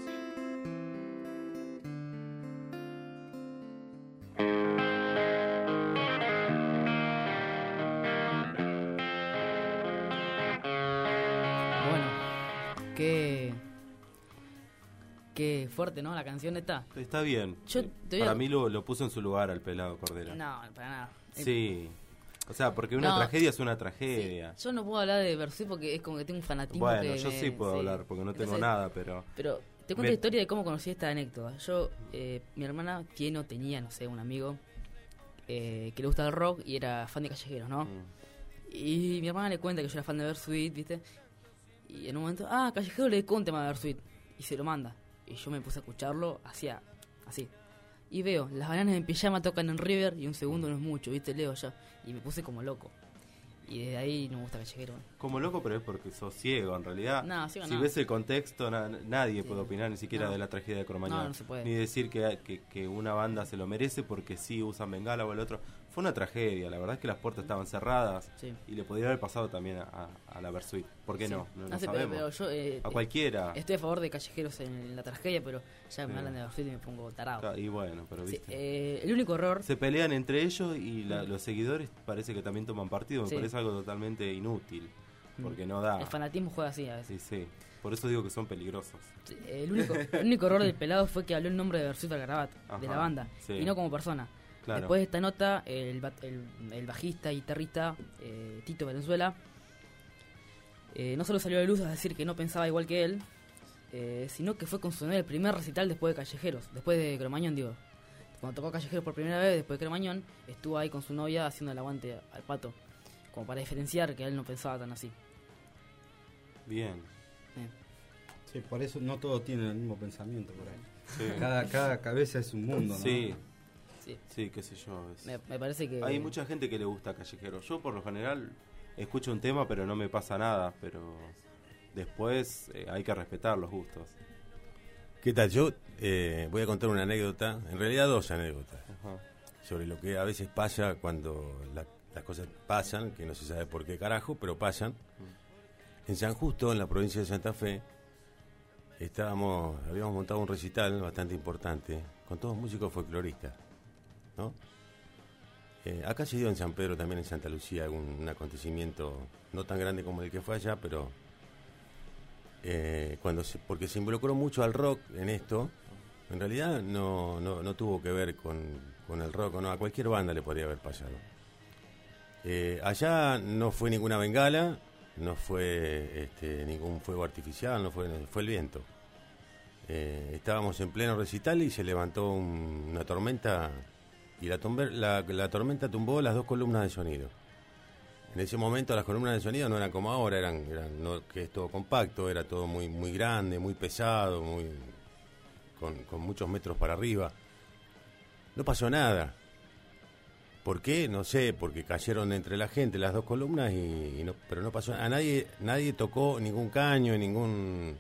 Qué fuerte, ¿no? La canción está. Está bien. Para mí lo puso en su lugar al pelado Cordera. No, para nada. Sí. O sea, porque una tragedia es una tragedia. Sí. Yo no puedo hablar de Bersuit porque es como que tengo un fanatismo. Bueno, yo sí puedo hablar porque no tengo nada, pero... Pero te cuento la historia de cómo conocí esta anécdota. Yo, mi hermana tenía, no sé, un amigo que le gusta el rock y era fan de Callejeros, ¿no? Y mi hermana le cuenta que yo era fan de Bersuit, ¿viste? Y en un momento, Callejero le dedicó un tema de Bersuit y se lo manda. Y yo me puse a escucharlo así. Y veo, las bananas en pijama tocan en River y un segundo no es mucho, ¿viste? Leo ya. Y me puse como loco. Y desde ahí no me gusta Callejero. Como loco, pero es porque sos ciego, en realidad. No, ciego si ves el contexto, nadie puede opinar ni siquiera de la tragedia de Cromañón. No se puede. Ni decir que una banda se lo merece porque sí usan bengala o el otro. Fue una tragedia, la verdad es que las puertas estaban cerradas y le podría haber pasado también a la Bersuit. ¿Por qué no? No sabemos. Pero yo, a cualquiera. Estoy a favor de Callejeros en la tragedia, pero ya me hablan de Bersuit y me pongo tarado. Y bueno, pero viste. El único error... Se pelean entre ellos y los seguidores parece que también toman partido. Me parece algo totalmente inútil, porque no da. El fanatismo juega así a veces. Sí. Por eso digo que son peligrosos. El único error del pelado fue que habló el nombre de Bersuit Algarabate, de la banda, y no como persona. Claro. Después de esta nota, el bajista y guitarrista Tito Valenzuela no solo salió a la luz a decir que no pensaba igual que él, sino que fue con su novia el primer recital después de Callejeros, después de Cromañón, digo. Cuando tocó Callejeros por primera vez después de Cromañón, estuvo ahí con su novia haciendo el aguante al Pato, como para diferenciar que él no pensaba tan así. Bien. Sí, por eso no todos tienen el mismo pensamiento por ahí. Sí. Cada cabeza es un mundo, ¿no? Sí, qué sé yo. Me parece que... Hay mucha gente que le gusta Callejero. Yo por lo general escucho un tema pero no me pasa nada, pero después hay que respetar los gustos. ¿Qué tal? Yo voy a contar una anécdota, en realidad dos anécdotas, sobre lo que a veces pasa cuando las cosas pasan, que no se sabe por qué carajo, pero pasan. En San Justo, en la provincia de Santa Fe, habíamos montado un recital bastante importante con todos músicos folcloristas, ¿no? Acá se dio en San Pedro, también en Santa Lucía, un acontecimiento no tan grande como el que fue allá, pero porque se involucró mucho al rock en esto. En realidad no tuvo que ver con el rock, no, a cualquier banda le podría haber pasado. Allá no fue ninguna bengala, no fue ningún fuego artificial, fue el viento. Estábamos en pleno recital y se levantó una tormenta y la tormenta tumbó las dos columnas de sonido. En ese momento las columnas de sonido no eran como ahora, que es todo compacto, era todo muy, muy grande, muy pesado, con muchos metros para arriba. No pasó nada. ¿Por qué? No sé, porque cayeron entre la gente las dos columnas pero no pasó nada. Nadie tocó ningún caño, ningún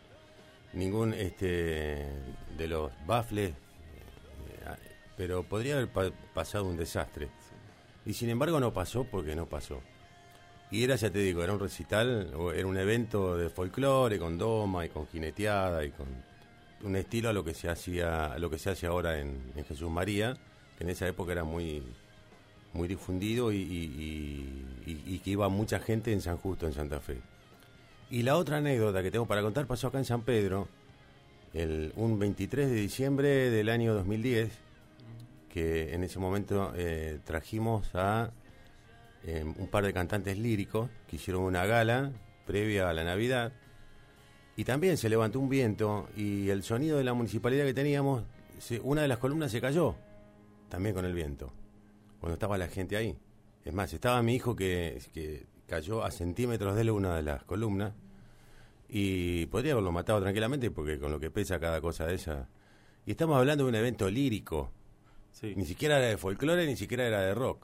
de los bafles, pero podría haber pasado un desastre. Y sin embargo no pasó porque no pasó. Y ya te digo, era un recital, era un evento de folclore con doma y con jineteada y con un estilo a lo que se hace ahora en Jesús María, que en esa época era muy muy difundido y que iba mucha gente en San Justo, en Santa Fe. Y la otra anécdota que tengo para contar pasó acá en San Pedro, un 23 de diciembre del año 2010, que en ese momento trajimos a un par de cantantes líricos que hicieron una gala previa a la Navidad, y también se levantó un viento y el sonido de la municipalidad que teníamos, una de las columnas se cayó, también con el viento, cuando estaba la gente ahí. Es más, estaba mi hijo que cayó a centímetros de una de las columnas y podría haberlo matado tranquilamente porque con lo que pesa cada cosa de esa. Y estamos hablando de un evento lírico, ni siquiera era de folclore, ni siquiera era de rock.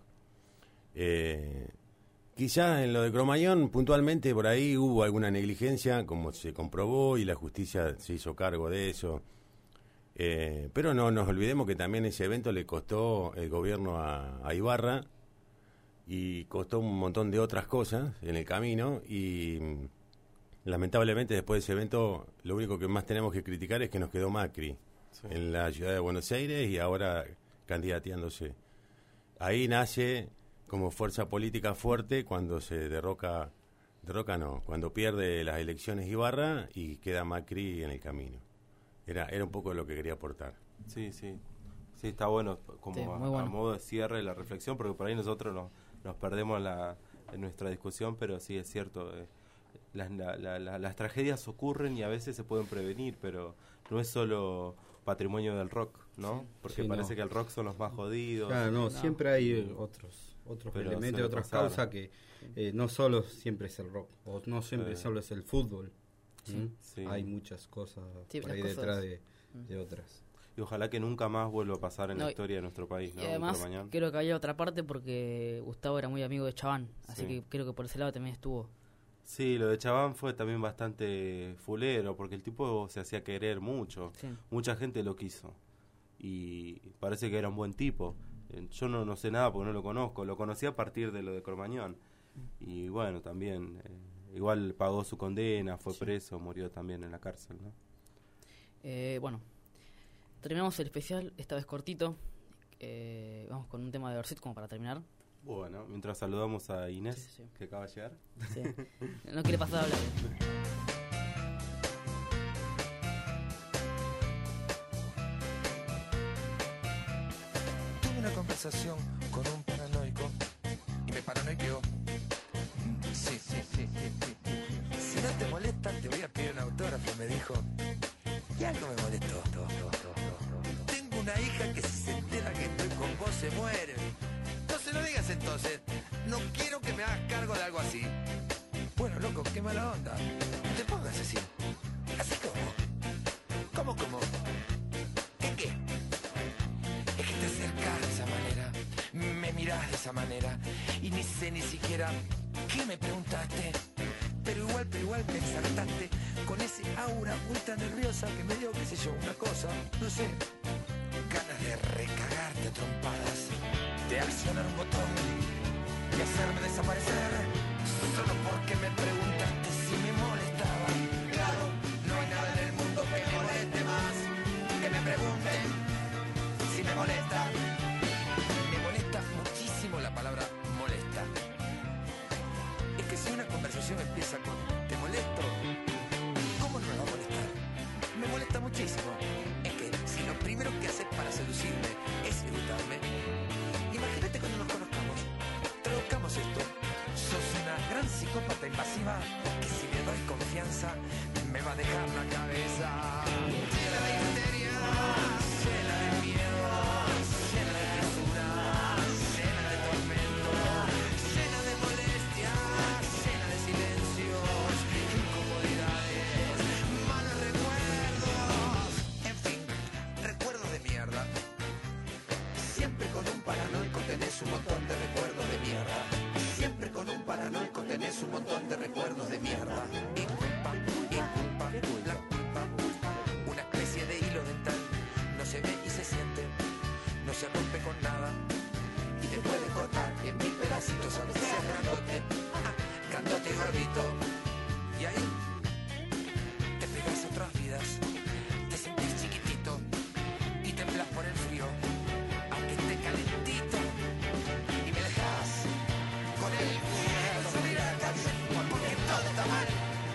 Quizá en lo de Cromañón puntualmente por ahí hubo alguna negligencia, como se comprobó, y la justicia se hizo cargo de eso. Pero no nos olvidemos que también ese evento le costó el gobierno a Ibarra y costó un montón de otras cosas en el camino y lamentablemente después de ese evento lo único que más tenemos que criticar es que nos quedó Macri en la ciudad de Buenos Aires y ahora candidateándose. Ahí nace como fuerza política fuerte cuando se cuando pierde las elecciones Ibarra y queda Macri en el camino. Era un poco lo que quería aportar. Sí, está bueno como a modo de cierre la reflexión, porque por ahí nosotros nos perdemos en nuestra discusión, pero sí es cierto, las tragedias ocurren y a veces se pueden prevenir, pero no es solo patrimonio del rock, ¿no? Porque parece que el rock son los más jodidos. Claro, siempre hay otros elementos, otras causas que no solo siempre es el rock, o no siempre solo es el fútbol. Hay muchas cosas por ahí detrás de otras. Y ojalá que nunca más vuelva a pasar en la historia de nuestro país, ¿no? Y además creo que había otra parte porque Gustavo era muy amigo de Chaván, así que creo que por ese lado también estuvo. Sí, lo de Chaván fue también bastante fulero, porque el tipo se hacía querer mucho. Mucha gente lo quiso. Y parece que era un buen tipo. Yo no sé nada porque no lo conozco. Lo conocí a partir de lo de Cromañón. Y bueno, también, igual pagó su condena, fue preso, murió también en la cárcel, ¿no? Bueno, terminamos el especial, esta vez cortito. Vamos con un tema de Dorset como para terminar. Bueno, mientras saludamos a Inés, que acaba de llegar. Sí. No quiere pasar a hablar. Tuve una conversación con un paranoico y me paranoiqueó. Sí. Si no te molesta, te voy a pedir un autógrafo, me dijo. Y algo me molestó. Tengo una hija que si se entera que estoy con vos se muere. No se lo digas entonces. No quiero que me hagas cargo de algo así. Bueno, loco, qué mala onda. No te pongas así. ¿Así cómo? ¿Cómo? ¿Qué? Es que te acercás de esa manera. Me mirás de esa manera. Y ni sé ni siquiera qué me preguntaste. Pero igual me exaltaste con ese aura ultra nerviosa que me dio, qué sé yo, una cosa, no sé, ganas de recagarte a trompadas, de accionar un botón y hacerme desaparecer, solo porque me preguntaste si me molestaba. Claro, no hay nada en el mundo que me moleste más que me pregunten si me molesta. Me molesta muchísimo la palabra molesta. Es que si una conversación empieza con ¿te molesto? ¿Cómo no me va a molestar? Me molesta muchísimo. Es que si lo primero que haces para seducirme es irritarme, imagínate cuando nos conozcamos. Traduzcamos esto. Sos una gran psicópata invasiva que si le doy confianza me va a dejar la cabeza llena de histeria, llena de miedo, llena de fisura, llena de tormento, llena de molestia, llena de silencios, incomodidades, malos recuerdos, en fin, recuerdos de mierda. Siempre con un paranoico tenés un montón de recuerdos de mierda. Siempre con un paranoico tenés un montón de recuerdos de mierda. Inculpa, la culpa, una especie de hilo dental, no se ve y se siente, no se rompe con nada y te puede cortar en mil pedacitos aunque seas grandote y gordito. Y ahí te pegas otras vidas, te sentís chiquitito y temblás por el frío, aunque esté calentito, y me dejas con el miedo salir a la calle porque todo está mal.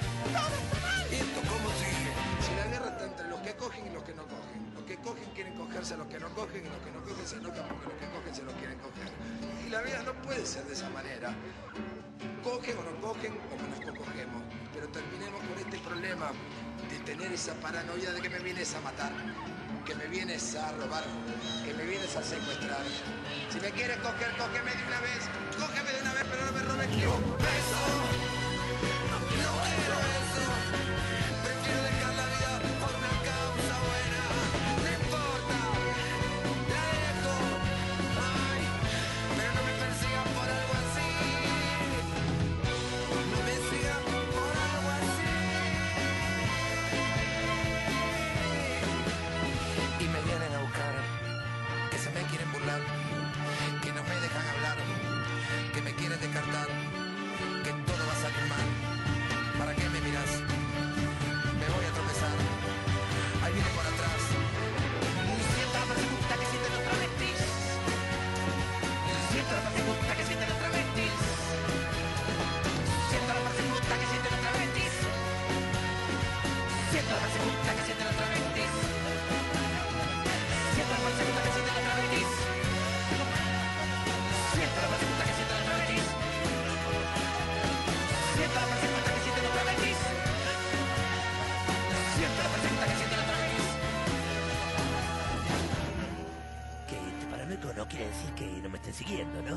¿Y esto cómo sigue? Si la guerra está entre los que cogen y los que no cogen. Los que cogen quieren cogerse a los que no cogen y los que no cogen se enojan porque los que cogen se los quieren coger. Y la vida no puede ser de esa manera. Cogen o no cogen o nos cogemos. Pero terminemos con este problema de tener esa paranoia de que me vienes a matar, que me vienes a robar, que me vienes a secuestrar. Si me quieres coger, cógeme de una vez, pero no me robes ni un beso. No quiero eso, prefiero dejar la vida por una causa buena. No importa, la dejo, ay, pero no me persigan por algo así. No me sigan por algo así. Y me vienen a buscar, que se me quieren burlar, que no me dejan hablar, que me gusta que sienten los travestis. Siempre parece gusta que sienten los travestis. Siempre parece gusta que sienten los travestis. Siempre parece gusta que sienten los travestis. Siempre parece gusta que sienten los travestis. Que este paranoico no quiere decir que no me estén siguiendo, ¿no?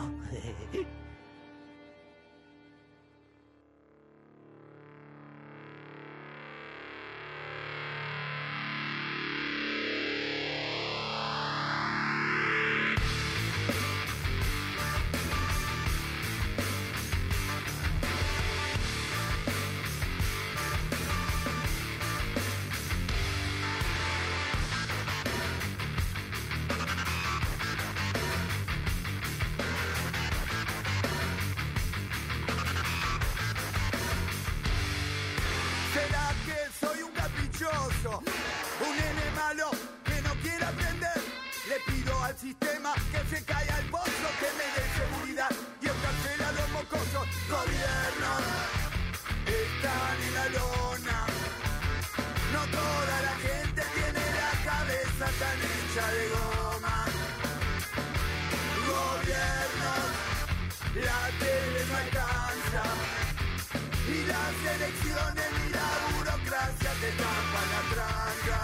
Un nene malo que no quiere aprender. Le pido al sistema que se caiga al pozo, que me dé seguridad y encarcela a los mocosos. Gobiernos están en la lona. No toda la gente tiene la cabeza tan hecha de goma. Gobiernos, la tele no alcanza. Y las elecciones ni la burocracia te tapan la tranca.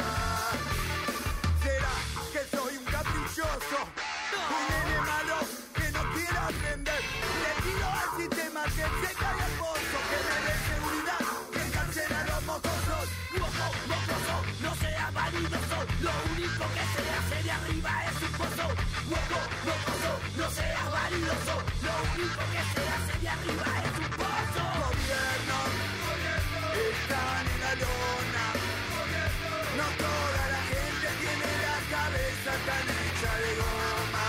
¿Será que soy un caprichoso? Un nene malo que no quiere aprender. Le pido al sistema que se caiga el pozo, que me dé seguridad, que encarcela a los mocosos. Mocoso, no sea vanidoso. Lo único que se hace de arriba es un pozo. Mocoso, no sea vanidoso. Lo único que se hace de arriba es un pozo. Gobiernos están en la lona. No toda la gente tiene la cabeza tan hecha de goma.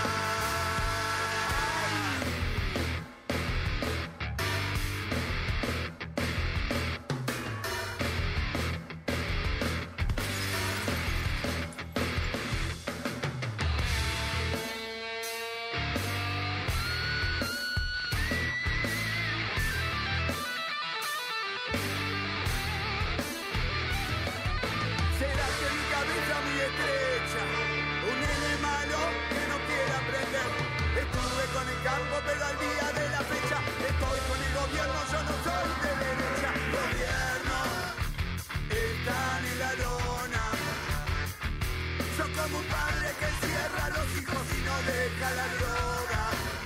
Un nene malo que no quiere aprender. Estuve con el campo pero al día de la fecha estoy con el gobierno, yo no soy de derecha. Gobierno, están en la lona. Son como un padre que encierra a los hijos y no deja la droga.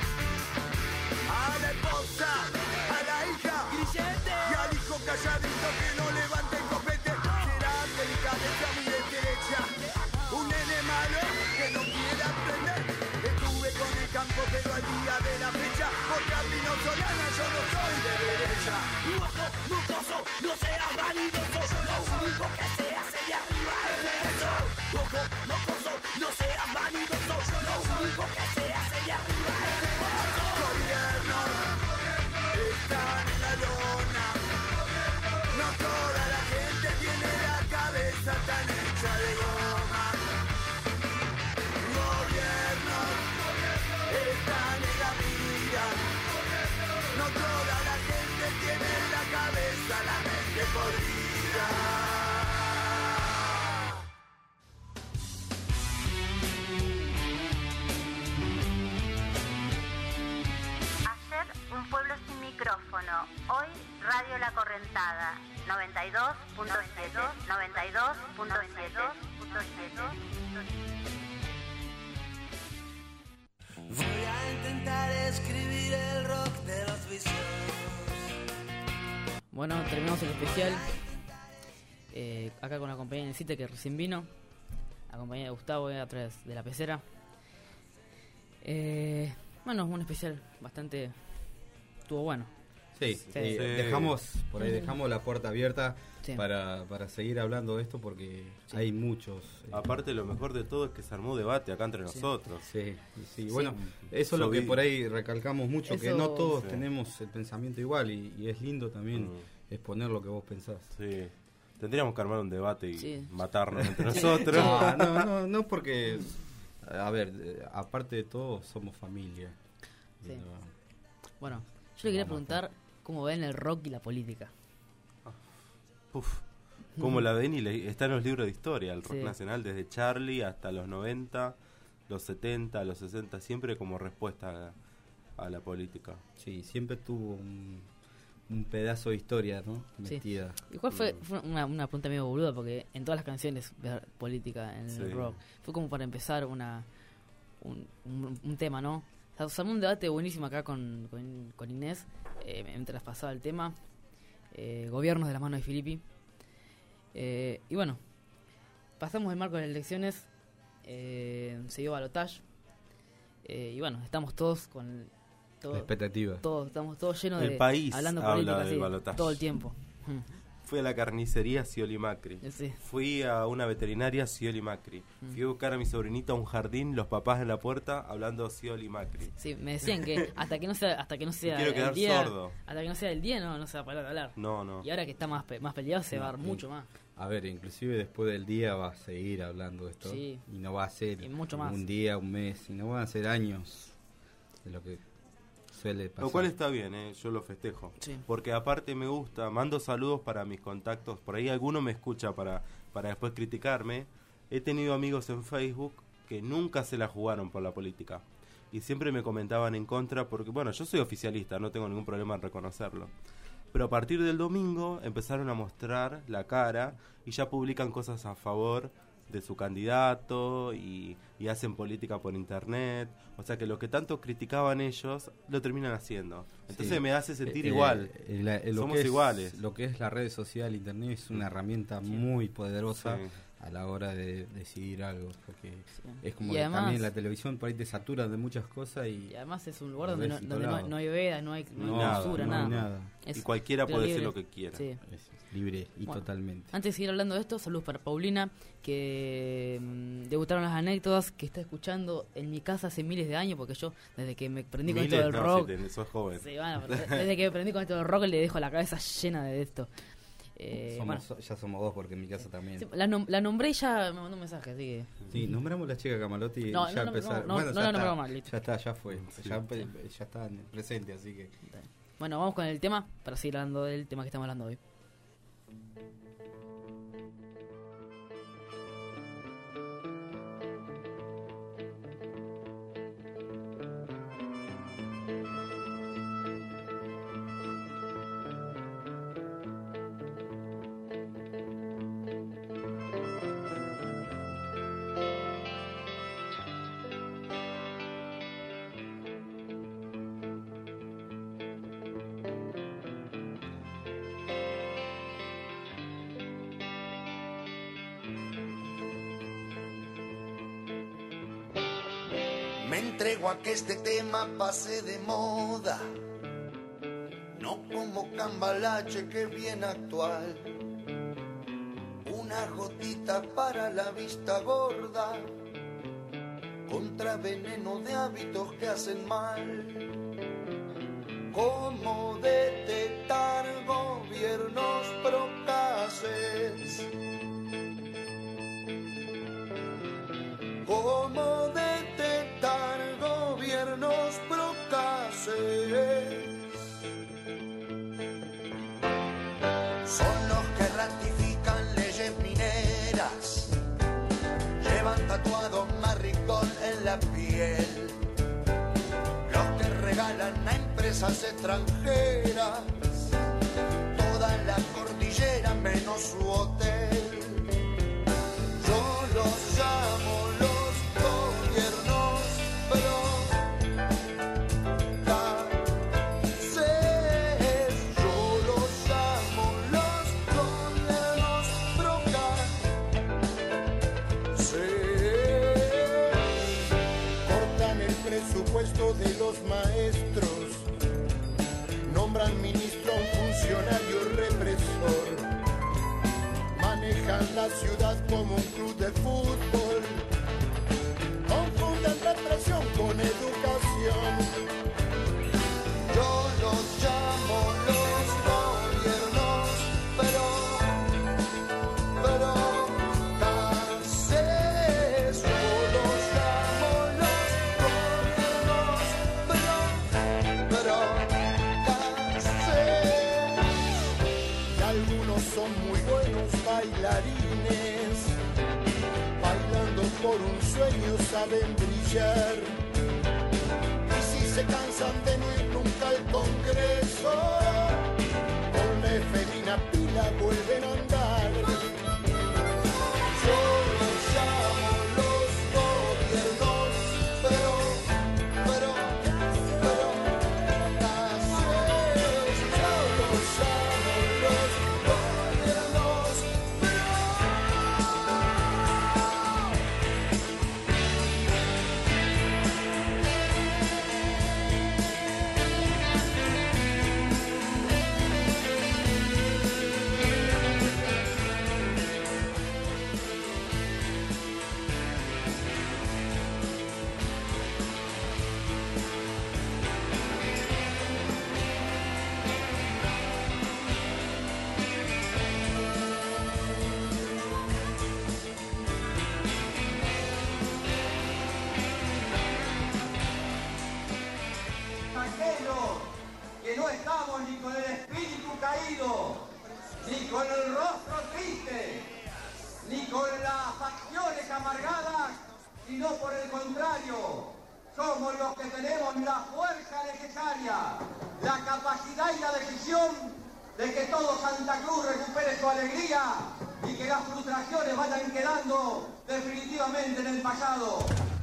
A la esposa, a la hija y al hijo calladito que no levante el copete. Será delicadeza muy de derecha. Un nene malo que no quiere aprender. Estuve con el campo pero al día de la fecha por Camino Solana yo no soy de derecha. Mocoso, no seas vanidoso. Lo único que se hace de arriba es eso. Mocoso, no seas vanidoso. Lo único que se hace de arriba es eso. Gobiernos están en la lona. No toda la gente tiene la cabeza tan hecha de goma. Gobiernos están en la mira. No toda la gente tiene la cabeza, la mente podrida. Ayer un pueblo sin micrófono. Hoy Radio La Correntada. 92.7. 92.7. Voy a intentar escribir el rock de los vicios. Bueno, terminamos el especial. Acá con la compañía de Cite que recién vino. La compañía de Gustavo a través de la pecera. Bueno, un especial bastante... Estuvo bueno. Sí. Dejamos la puerta abierta para seguir hablando de esto porque hay muchos. Aparte, lo mejor de todo es que se armó debate acá entre nosotros. Sí. Bueno, eso es lo que por ahí recalcamos mucho, que no todos tenemos el pensamiento igual y es lindo también exponer lo que vos pensás. Sí. Tendríamos que armar un debate y matarnos entre nosotros. No, porque, a ver, aparte de todo, somos familia. Sí. Bueno, yo le quería preguntar cómo ven el rock y la política. cómo la ven, y está en los libros de historia, el rock nacional, desde Charlie hasta los 90, los 70, los 60, siempre como respuesta a la política. Sí, siempre tuvo un pedazo de historia, ¿no? Metida. Igual fue una pregunta medio boluda, porque en todas las canciones de política en el rock fue como para empezar un tema, ¿no? O sea, se armó un debate buenísimo acá con Inés mientras pasaba el tema, gobiernos de las manos de Filippi, y bueno, pasamos el marco de las elecciones, se dio balotaje, y bueno, estamos todos con expectativa. Estamos todos llenos el país hablando habla política todo el tiempo. Fui a la carnicería Scioli Macri. Sí. Fui a una veterinaria Scioli Macri. Fui a buscar a mi sobrinita a un jardín, los papás en la puerta hablando Scioli Macri. Sí, me decían que hasta que no sea quiero quedar el día, sordo. hasta que no sea el día no se va a parar de hablar. No. Y ahora que está más peleado se va a dar mucho más. A ver, inclusive después del día va a seguir hablando de esto. Sí. Y no va a ser mucho más. Un día, un mes, y no van a ser años de lo que suele pasar. Lo cual está bien, yo lo festejo. Sí. Porque aparte me gusta, mando saludos para mis contactos. Por ahí alguno me escucha para después criticarme. He tenido amigos en Facebook que nunca se la jugaron por la política. Y siempre me comentaban en contra porque, bueno, yo soy oficialista, no tengo ningún problema en reconocerlo. Pero a partir del domingo empezaron a mostrar la cara y ya publican cosas a favor de su candidato y hacen política por internet. O sea que lo que tanto criticaban ellos lo terminan haciendo. Entonces me hace sentir igual. Somos iguales. Lo que es la red social, internet, es una herramienta muy poderosa a la hora de decidir algo. Porque es como que además, también la televisión por ahí te satura de muchas cosas. Y además es un lugar donde no hay veda, no hay censura, nada. Y cualquiera puede decir lo que quiera. Sí. Es libre y totalmente. Antes de seguir hablando de esto, saludos para Paulina, que debutaron las anécdotas, que está escuchando en mi casa hace miles de años, porque yo desde que me prendí con esto del rock, sos joven. Sí, bueno, desde que me prendí con esto del rock le dejo la cabeza llena de esto. Ya somos dos, porque en mi casa también. Sí, la nombré y ya me mandó un mensaje, así que... Sí, nombramos a la chica Camalotti y ya empezaron. No la nombramos mal, listo. Ya fue. Sí. Ya está presente, así que... Bueno, vamos con el tema, para seguir hablando del tema que estamos hablando hoy. Me entrego a que este tema pase de moda, no como Cambalache, que es bien actual. Una gotita para la vista gorda, contra veneno de hábitos que hacen mal. ¿Cómo detectar gobiernos procaces? ¿Cómo detectar gobiernos procaces? Son los que ratifican leyes mineras, llevan tatuado maricón en la piel, los que regalan a empresas extranjeras toda la cordillera menos su hotel. Yo los llamo de los maestros, nombran ministro a un funcionario represor, manejan la ciudad como un club de fútbol, confunden represión con educación. Yo los llamo los gobiernos, pero cases. Yo los llamo los gobiernos, pero cases. Y algunos son muy buenos bailarines, bailando por un sueño saben brillar. Y si se cansan de no ir nunca al Congreso, con la efedrina pila vuelven a andar. Yo los llamo los gobiernos, pero no estamos ni con el espíritu caído, ni con el rostro triste, ni con las facciones amargadas, sino por el contrario, somos los que tenemos la fuerza necesaria, la capacidad y la decisión de que todo Santa Cruz recupere su alegría y que las frustraciones vayan quedando definitivamente en el pasado.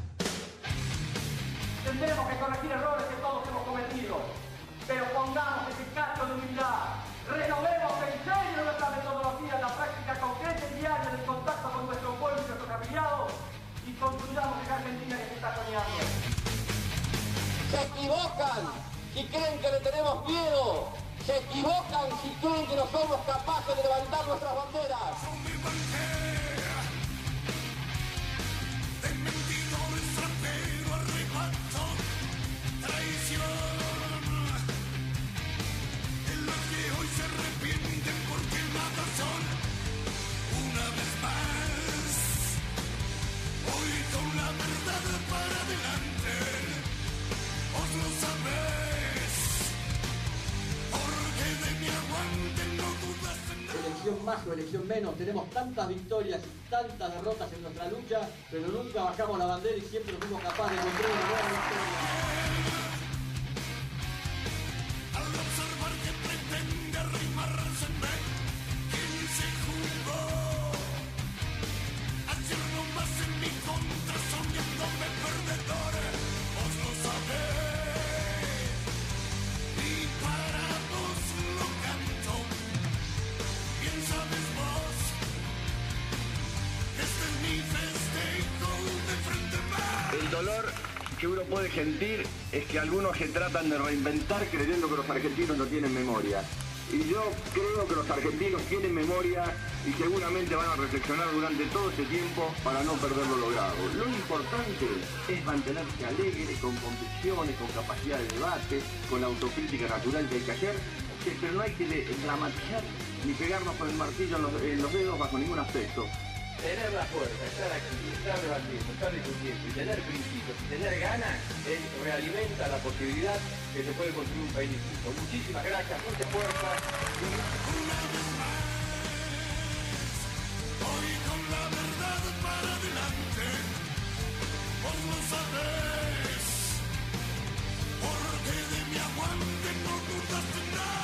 Tendremos que corregir errores que todos hemos cometido, pero pongamos ese cacho de humildad, renovemos en serio nuestra metodología en la práctica concreta y diaria del contacto con nuestro pueblo y nuestros afiliados y construyamos esa Argentina que se está soñando. Se equivocan si creen que le tenemos miedo, se equivocan si creen que no somos capaces de levantar nuestras banderas. Elección más o elección menos, tenemos tantas victorias y tantas derrotas en nuestra lucha, pero nunca bajamos la bandera y siempre fuimos capaces de construir una nueva victoria. El dolor que uno puede sentir es que algunos se tratan de reinventar creyendo que los argentinos no tienen memoria. Y yo creo que los argentinos tienen memoria y seguramente van a reflexionar durante todo este tiempo para no perder lo logrado. Lo importante es mantenerse alegre, con convicciones, con capacidad de debate, con la autocrítica natural que hay que hacer, pero no hay que dramatizar ni pegarnos con el martillo en los dedos bajo ningún aspecto. Tener la fuerza, estar aquí, estar debatiendo, estar discutiendo y tener principios y tener ganas realimenta la posibilidad que se puede construir un país distinto. Muchísimas gracias, mucha fuerza. Hoy con la verdad para adelante, vos lo sabés, porque de mi aguante no dudaste nada.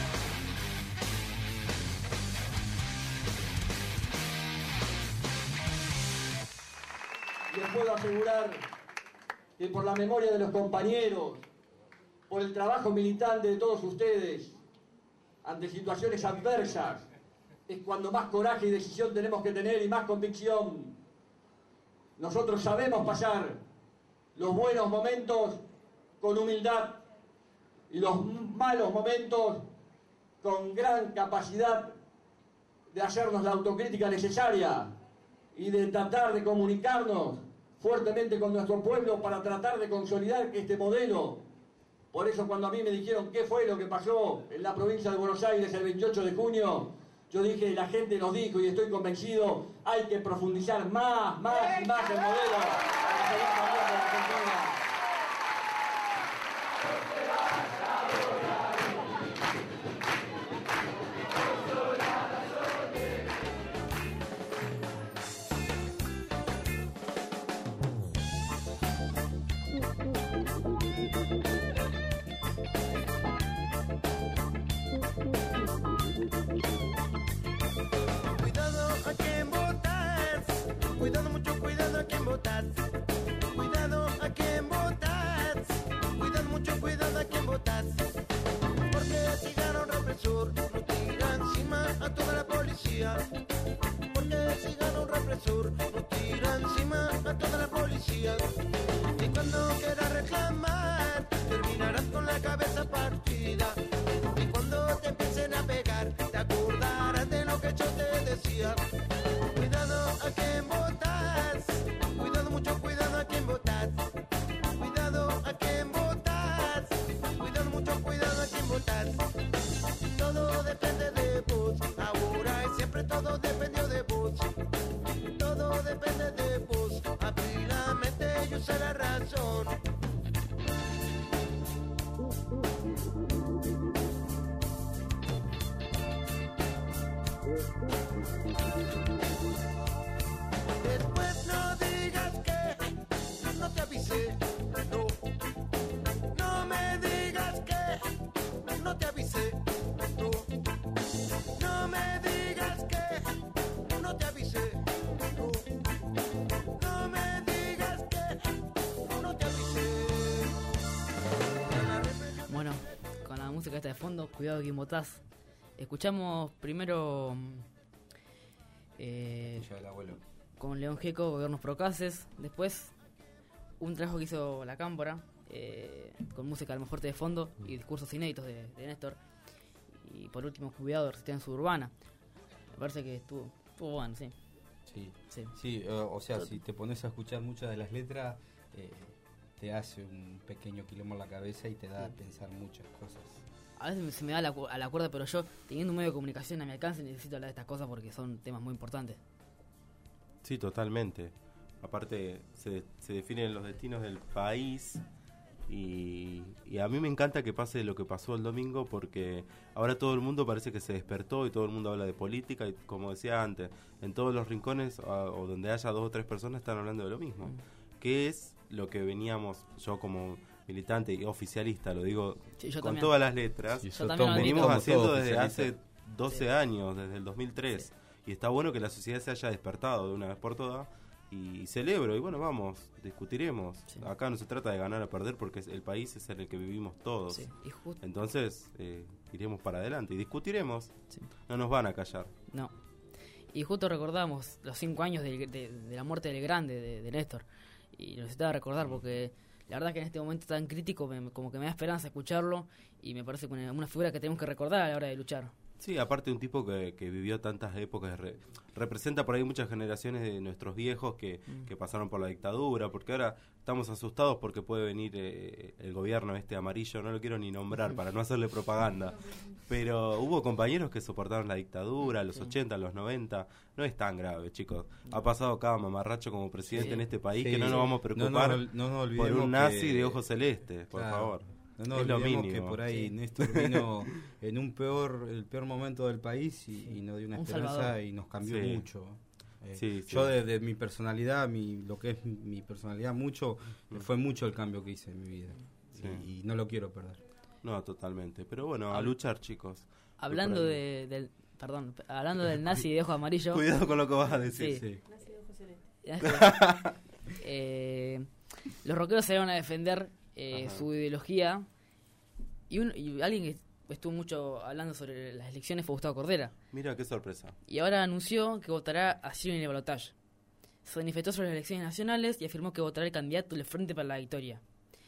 Les puedo asegurar que por la memoria de los compañeros, por el trabajo militante de todos ustedes, ante situaciones adversas, es cuando más coraje y decisión tenemos que tener y más convicción. Nosotros sabemos pasar los buenos momentos con humildad y los malos momentos con gran capacidad de hacernos la autocrítica necesaria y de tratar de comunicarnos fuertemente con nuestro pueblo para tratar de consolidar este modelo. Por eso cuando a mí me dijeron qué fue lo que pasó en la provincia de Buenos Aires el 28 de junio, yo dije, la gente nos dijo y estoy convencido, hay que profundizar más y más el modelo para seguir cambiando la Argentina. todo dependió de vos. Todo depende de vos. Abrí la mente y usa la razón. Después no digas que no te avisé. No, no me digas que no te avisé. No, no me digas que no te avisé. No, no me digas que no te avisé. Bueno, con la música esta de fondo, cuidado que botás. Escuchamos primero del abuelo. Con León Gieco, Gobiernos Procaces. Después un trabajo que hizo La Cámpora, con música a lo mejor de fondo y discursos inéditos de Néstor. Y por último, Cuidado de Resistencia Suburbana. Me parece que estuvo bueno, sí. Sí, o sea, si te pones a escuchar muchas de las letras, te hace un pequeño quilombo en la cabeza y te da a pensar muchas cosas. A veces se me da a la cuerda, pero yo, teniendo un medio de comunicación a mi alcance, necesito hablar de estas cosas porque son temas muy importantes. Sí, totalmente. Aparte, se definen los destinos del país y a mí me encanta que pase lo que pasó el domingo porque ahora todo el mundo parece que se despertó y todo el mundo habla de política y, como decía antes, en todos los rincones o donde haya 2 o 3 personas están hablando de lo mismo. Que es lo que veníamos, yo como militante y oficialista, lo digo con también. Todas las letras, venimos haciendo desde hace 12 años, desde el 2003. Sí. Y está bueno que la sociedad se haya despertado de una vez por todas. Y celebro, y bueno, vamos, discutiremos. Sí. Acá no se trata de ganar o perder porque el país es en el que vivimos todos. Sí. Entonces, iremos para adelante y discutiremos. Sí. No nos van a callar. No. Y justo recordamos los 5 años de la muerte del grande, de Néstor. Y lo necesitaba recordar porque la verdad que en este momento tan crítico como que me da esperanza escucharlo y me parece una figura que tenemos que recordar a la hora de luchar. Sí, aparte un tipo que vivió tantas épocas, representa por ahí muchas generaciones de nuestros viejos que pasaron por la dictadura, porque ahora estamos asustados porque puede venir el gobierno amarillo, no lo quiero ni nombrar para no hacerle propaganda, pero hubo compañeros que soportaron la dictadura, los 80, los 90, no es tan grave, chicos. Ha pasado cada mamarracho como presidente en este país que no nos vamos a preocupar no por un nazi de ojos celestes, por favor. No es lo mínimo que por ahí Néstor vino en el peor momento del país y nos dio una esperanza Salvador. Y nos cambió mucho. Yo de mi personalidad, lo que es mi personalidad fue mucho el cambio que hice en mi vida y no lo quiero perder. No, totalmente, pero bueno, a luchar, chicos. Hablando hablando del nazi de ojos amarillos. Cuidado con lo que vas a decir. Sí. Nazi de ojos celestes. Los rockeros se van a defender su ideología y alguien que estuvo mucho hablando sobre las elecciones fue Gustavo Cordera. Mira qué sorpresa. Y ahora anunció que votará a Ciro en el balotaje. Se manifestó sobre las elecciones nacionales y afirmó que votará el candidato del Frente para la Victoria.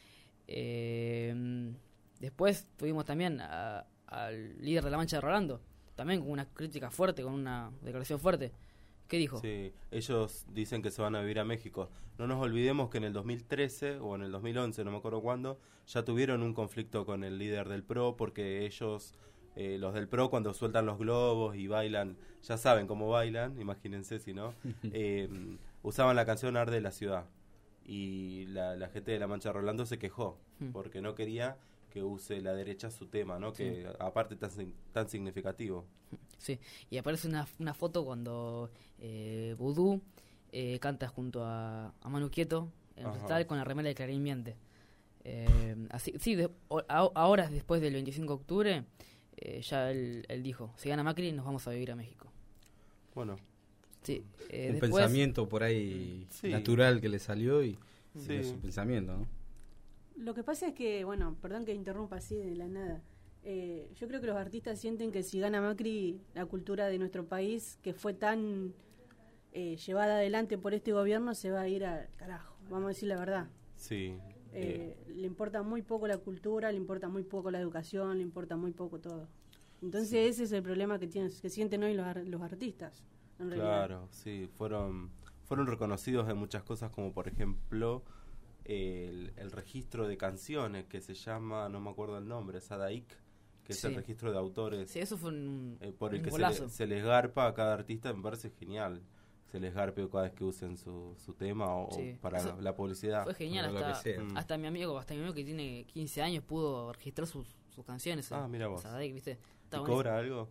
Después tuvimos también al líder de la Mancha de Rolando, también con una crítica fuerte, con una declaración fuerte. ¿Qué dijo? Sí, ellos dicen que se van a vivir a México. No nos olvidemos que en el 2013 o en el 2011, no me acuerdo cuándo, ya tuvieron un conflicto con el líder del PRO porque ellos, los del PRO, cuando sueltan los globos y bailan, ya saben cómo bailan, imagínense si no, usaban la canción Arde la Ciudad. Y la gente de la Mancha de Rolando se quejó porque no quería que use la derecha su tema, ¿no? Que aparte tan significativo. Sí, y aparece una foto cuando Vudú canta junto a Manu Quieto en el recital con la remera de Clarín Miente. Así, sí, ahora después del 25 de octubre, ya él dijo, si gana Macri nos vamos a vivir a México. Bueno. Sí, un pensamiento por ahí natural que le salió y es un pensamiento, ¿no? Lo que pasa es que, bueno, perdón que interrumpa así de la nada, yo creo que los artistas sienten que si gana Macri, la cultura de nuestro país, que fue tan llevada adelante por este gobierno, se va a ir al carajo, vamos a decir la verdad. Sí. Le importa muy poco la cultura, le importa muy poco la educación, le importa muy poco todo. Entonces ese es el problema que sienten hoy los artistas, en realidad. Claro, sí, fueron reconocidos en muchas cosas, como por ejemplo el registro de canciones que se llama, no me acuerdo el nombre, Sadaik, que es el registro de autores. Sí, eso fue un por el un que se les garpa a cada artista, me parece genial. Se les garpe cada vez que usen su tema o para eso, la publicidad. Fue genial, hasta mi amigo que tiene 15 años pudo registrar sus canciones. Mira vos. Sadek, ¿viste? ¿Y cobra algo?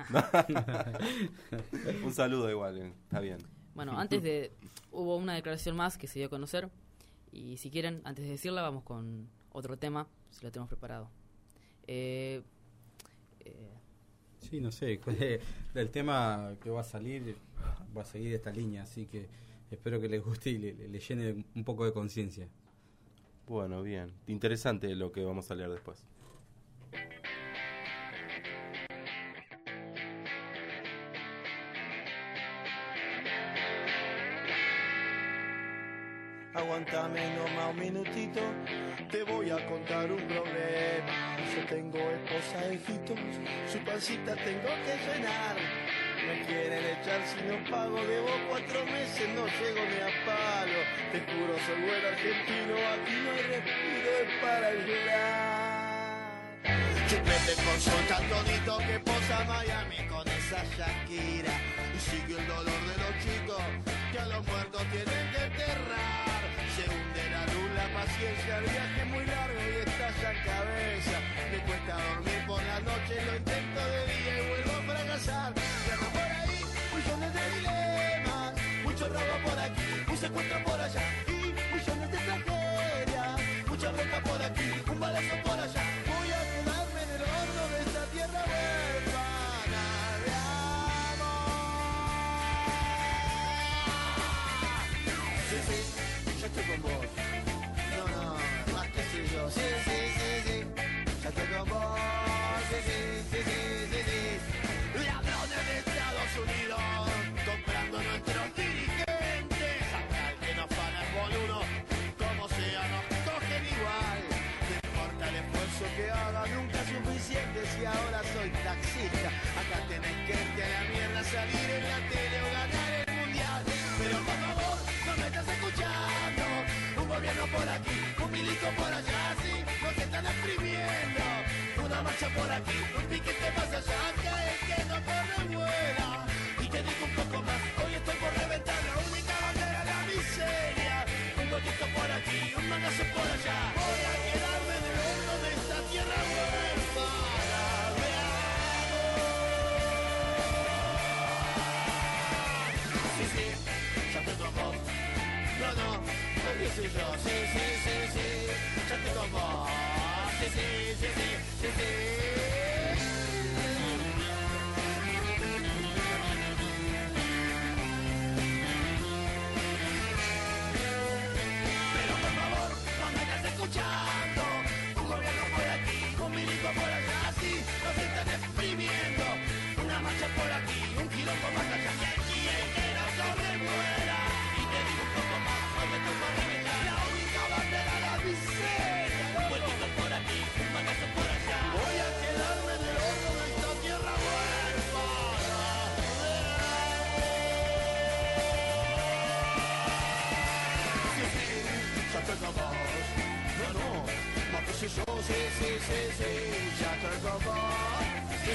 Un saludo igual, está bien. Bueno, hubo una declaración más que se dio a conocer, y si quieren, antes de decirla, vamos con otro tema, si lo tenemos preparado. Sí, no sé, del tema que va a salir, va a seguir esta línea, así que espero que les guste y le llene un poco de conciencia. Bueno, bien. Interesante lo que vamos a leer después. Aguantame nomás un minutito, te voy a contar un problema. Yo tengo esposa de hijitos, su pancita tengo que llenar. Me quieren echar si no pago, debo 4 meses, no llego ni a palo. Te juro, soy buen argentino, aquí no hay respiro, es para llorar. Chupete con sol tan todito que posa Miami con esa Shakira. Y sigue el dolor de los chicos que a los muertos tienen que enterrar. Se hunde la luz, la paciencia, el viaje es muy largo y estalla en cabeza. Me cuesta dormir por la noche, lo intento de día y vuelvo a fracasar. Y anda por ahí, millones de dilemas, mucho robo por aquí, un secuestro por allá y millones de tragedias. Mucha bronca por aquí, un balazo por allá. Voy a quedarme en el horno de esta tierra huérfana de amor. Sí, sí. Ya estoy con vos. No, más que sé yo. Sí. Ya estoy con vos. Sí. Ladrones de Estados Unidos comprando nuestros dirigentes. Hasta el que nos paga el boludo, como sea, nos cogen igual. No importa el esfuerzo que haga, nunca es suficiente si ahora soy taxista. Acá tenés que irte a la mierda, salir en la tele o ganar el mundial. Pero por favor, no me estás escuchando. Un gobierno por aquí, un milico por allá, sí, nos están exprimiendo. Una marcha por aquí, un piquete más allá, que el que no corre vuela. Y te digo un poco más, hoy estoy por reventar la única bandera de la miseria. Un gotito por aquí, un manazo por allá. Voy a quedarme en el horno de esta tierra huérfana de amor. Sí, ya te tomo. No, qué sé yo, sí, ya te tomo. Sí. Pero por favor, no me estás escuchando. Un gobierno por aquí, un milico por allá, sí, nos están exprimiendo. Una marcha por aquí, un quilombo más allá, y el que no sobrevuela. Y te digo un poco más, hoy me toco reventar la única bandera de la miseria. Un vueltito por aquí, un manazo por allá. Voy a quedarme en el horno de esta tierra huérfana. Sí, ya estoy con vos. No, más que si yo, sí, ya estoy con vos. Sí,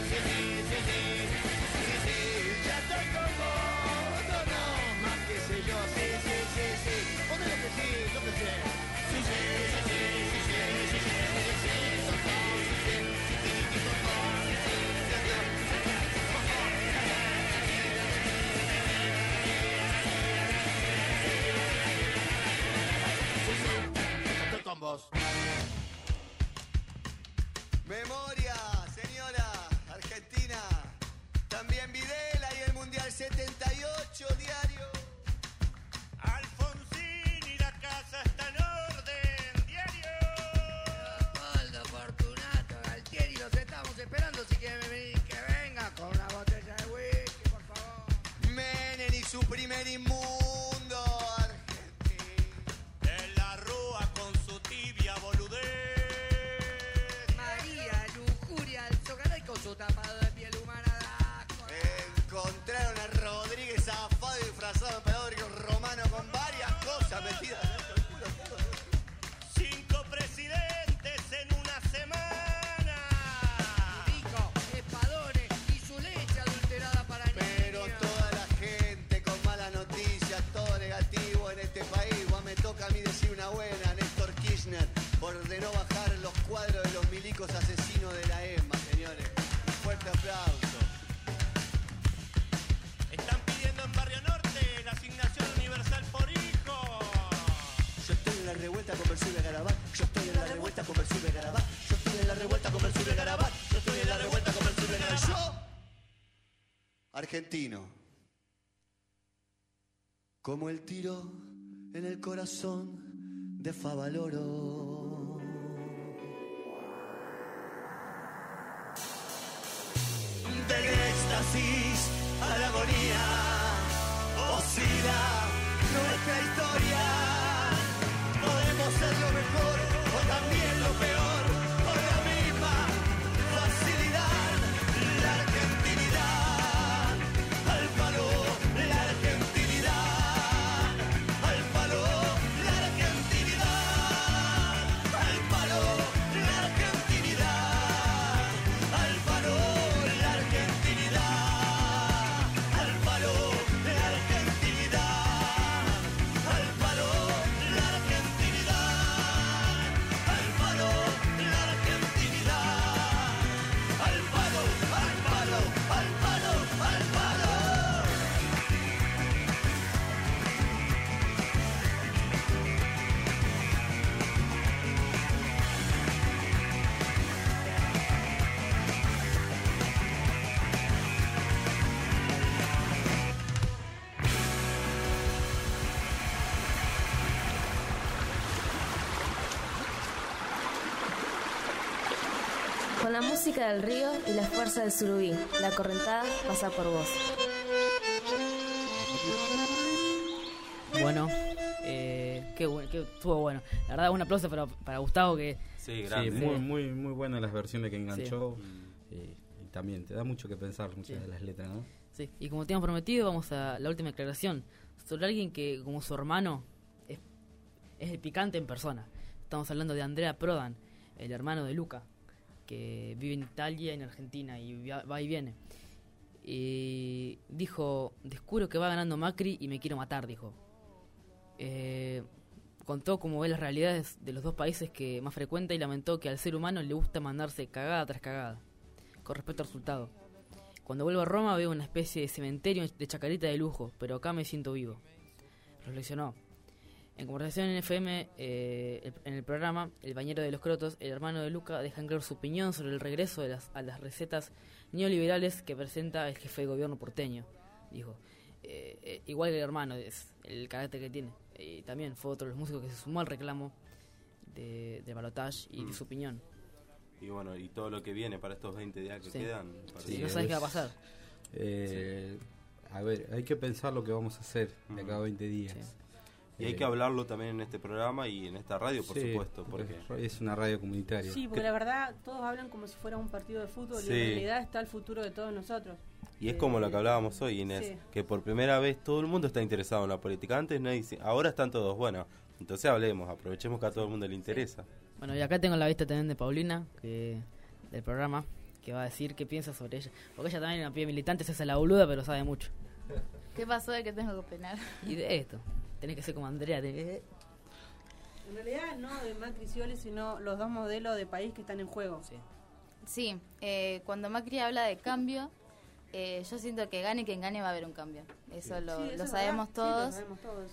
ya estoy con vos. No, más que sé yo, sí. Ponle lo que sí, lo que sé. Estoy con vos. Memoria, señora, Argentina. También Videla y el Mundial 78 diario. Alfonsín y la casa está en orden, diario. Leopoldo, Fortunato, Galtieri, los estamos esperando. Si quieren venir, que venga con una botella de whisky, por favor. Menem y su primer inmundo, Argentina. De la Rúa con su tibia boludez. María, lujuria, el Zogalay con su tapado de piel humana de asco. Encontraron a Rodríguez afado y disfrazado de emperador romano con varias cosas metidas dentro del culo. 5 presidentes en una semana. revuelta con Versuit Garabat. Yo estoy en la revuelta con Versuit Garabat. Yo estoy en la revuelta con Versuit Garabat. Yo estoy en la revuelta con Versuit Garabat. Yo, argentino, como el tiro en el corazón de Favaloro. Del éxtasis a la agonía oscila nuestra historia. Podemos ser lo mejor o también lo peor con la misma facilidad. La argentinidad al palo, la argentinidad al palo, la argentinidad al palo, la argentinidad al palo, la argentinidad al palo, la argentinidad al palo, la argentinidad al palo, la argentinidad al palo, al palo, al palo, al palo. Con la música del río y la fuerza del surubí, la correntada pasa por vos. Bueno, que estuvo bueno. La verdad, un aplauso para Gustavo, que... Sí, muy buenas las versiones que enganchó. Sí. Y también te da mucho que pensar muchas de las letras, ¿no? Sí, y como teníamos prometido, vamos a la última declaración sobre alguien que, como su hermano, es el picante en persona. Estamos hablando de Andrea Prodan, el hermano de Luca, que vive en Italia y en Argentina y va y viene. Y dijo: descubro que va ganando Macri y me quiero matar, dijo. Contó cómo ve las realidades de los dos países que más frecuenta y lamentó que al ser humano le gusta mandarse cagada tras cagada. Con respecto al resultado: cuando vuelvo a Roma veo una especie de cementerio de chacarita de lujo, pero acá me siento vivo. Reflexionó. En conversación en FM, en el programa El Bañero de los Crotos, el hermano de Luca deja en claro su opinión sobre el regreso a las recetas neoliberales que presenta el jefe de gobierno porteño. Dijo: igual que el hermano, es el carácter que tiene. Y también fue otro de los músicos que se sumó al reclamo de balotage y de su opinión. Y bueno, y todo lo que viene para estos 20 días que quedan. Sí, no sabes qué va a pasar. A ver, hay que pensar lo que vamos a hacer de acá a 20 días. Sí. Y hay que hablarlo también en este programa y en esta radio, por supuesto. Porque es una radio comunitaria. Sí, porque la verdad todos hablan como si fuera un partido de fútbol y en realidad está el futuro de todos nosotros. Y es como lo que hablábamos hoy, Inés, que por primera vez todo el mundo está interesado en la política. Antes nadie, ahora están todos, bueno, entonces hablemos, aprovechemos que a todo el mundo le interesa. Bueno, y acá tengo la vista también de Paulina, del programa, que va a decir qué piensa sobre ella. Porque ella también es una pibe militante, se hace la boluda, pero sabe mucho. ¿Qué pasó de que tengo que opinar? Y de esto. Tenés que ser como Andrea. En realidad no de Macri Scioli, sino los dos modelos de país que están en juego. Sí, cuando Macri habla de cambio, yo siento que gane quien gane va a haber un cambio. Eso lo sabemos todos. Sí, lo sabemos todos.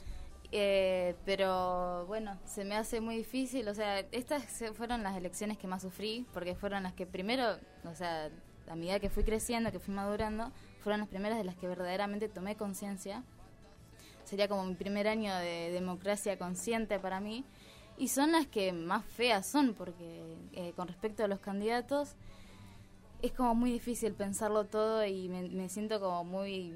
Pero bueno, se me hace muy difícil. O sea, estas fueron las elecciones que más sufrí, porque fueron las que primero, o sea, a medida que fui creciendo, que fui madurando, fueron las primeras de las que verdaderamente tomé conciencia. Sería como mi primer año de democracia consciente para mí, y son las que más feas son, porque con respecto a los candidatos es como muy difícil pensarlo todo y me siento como muy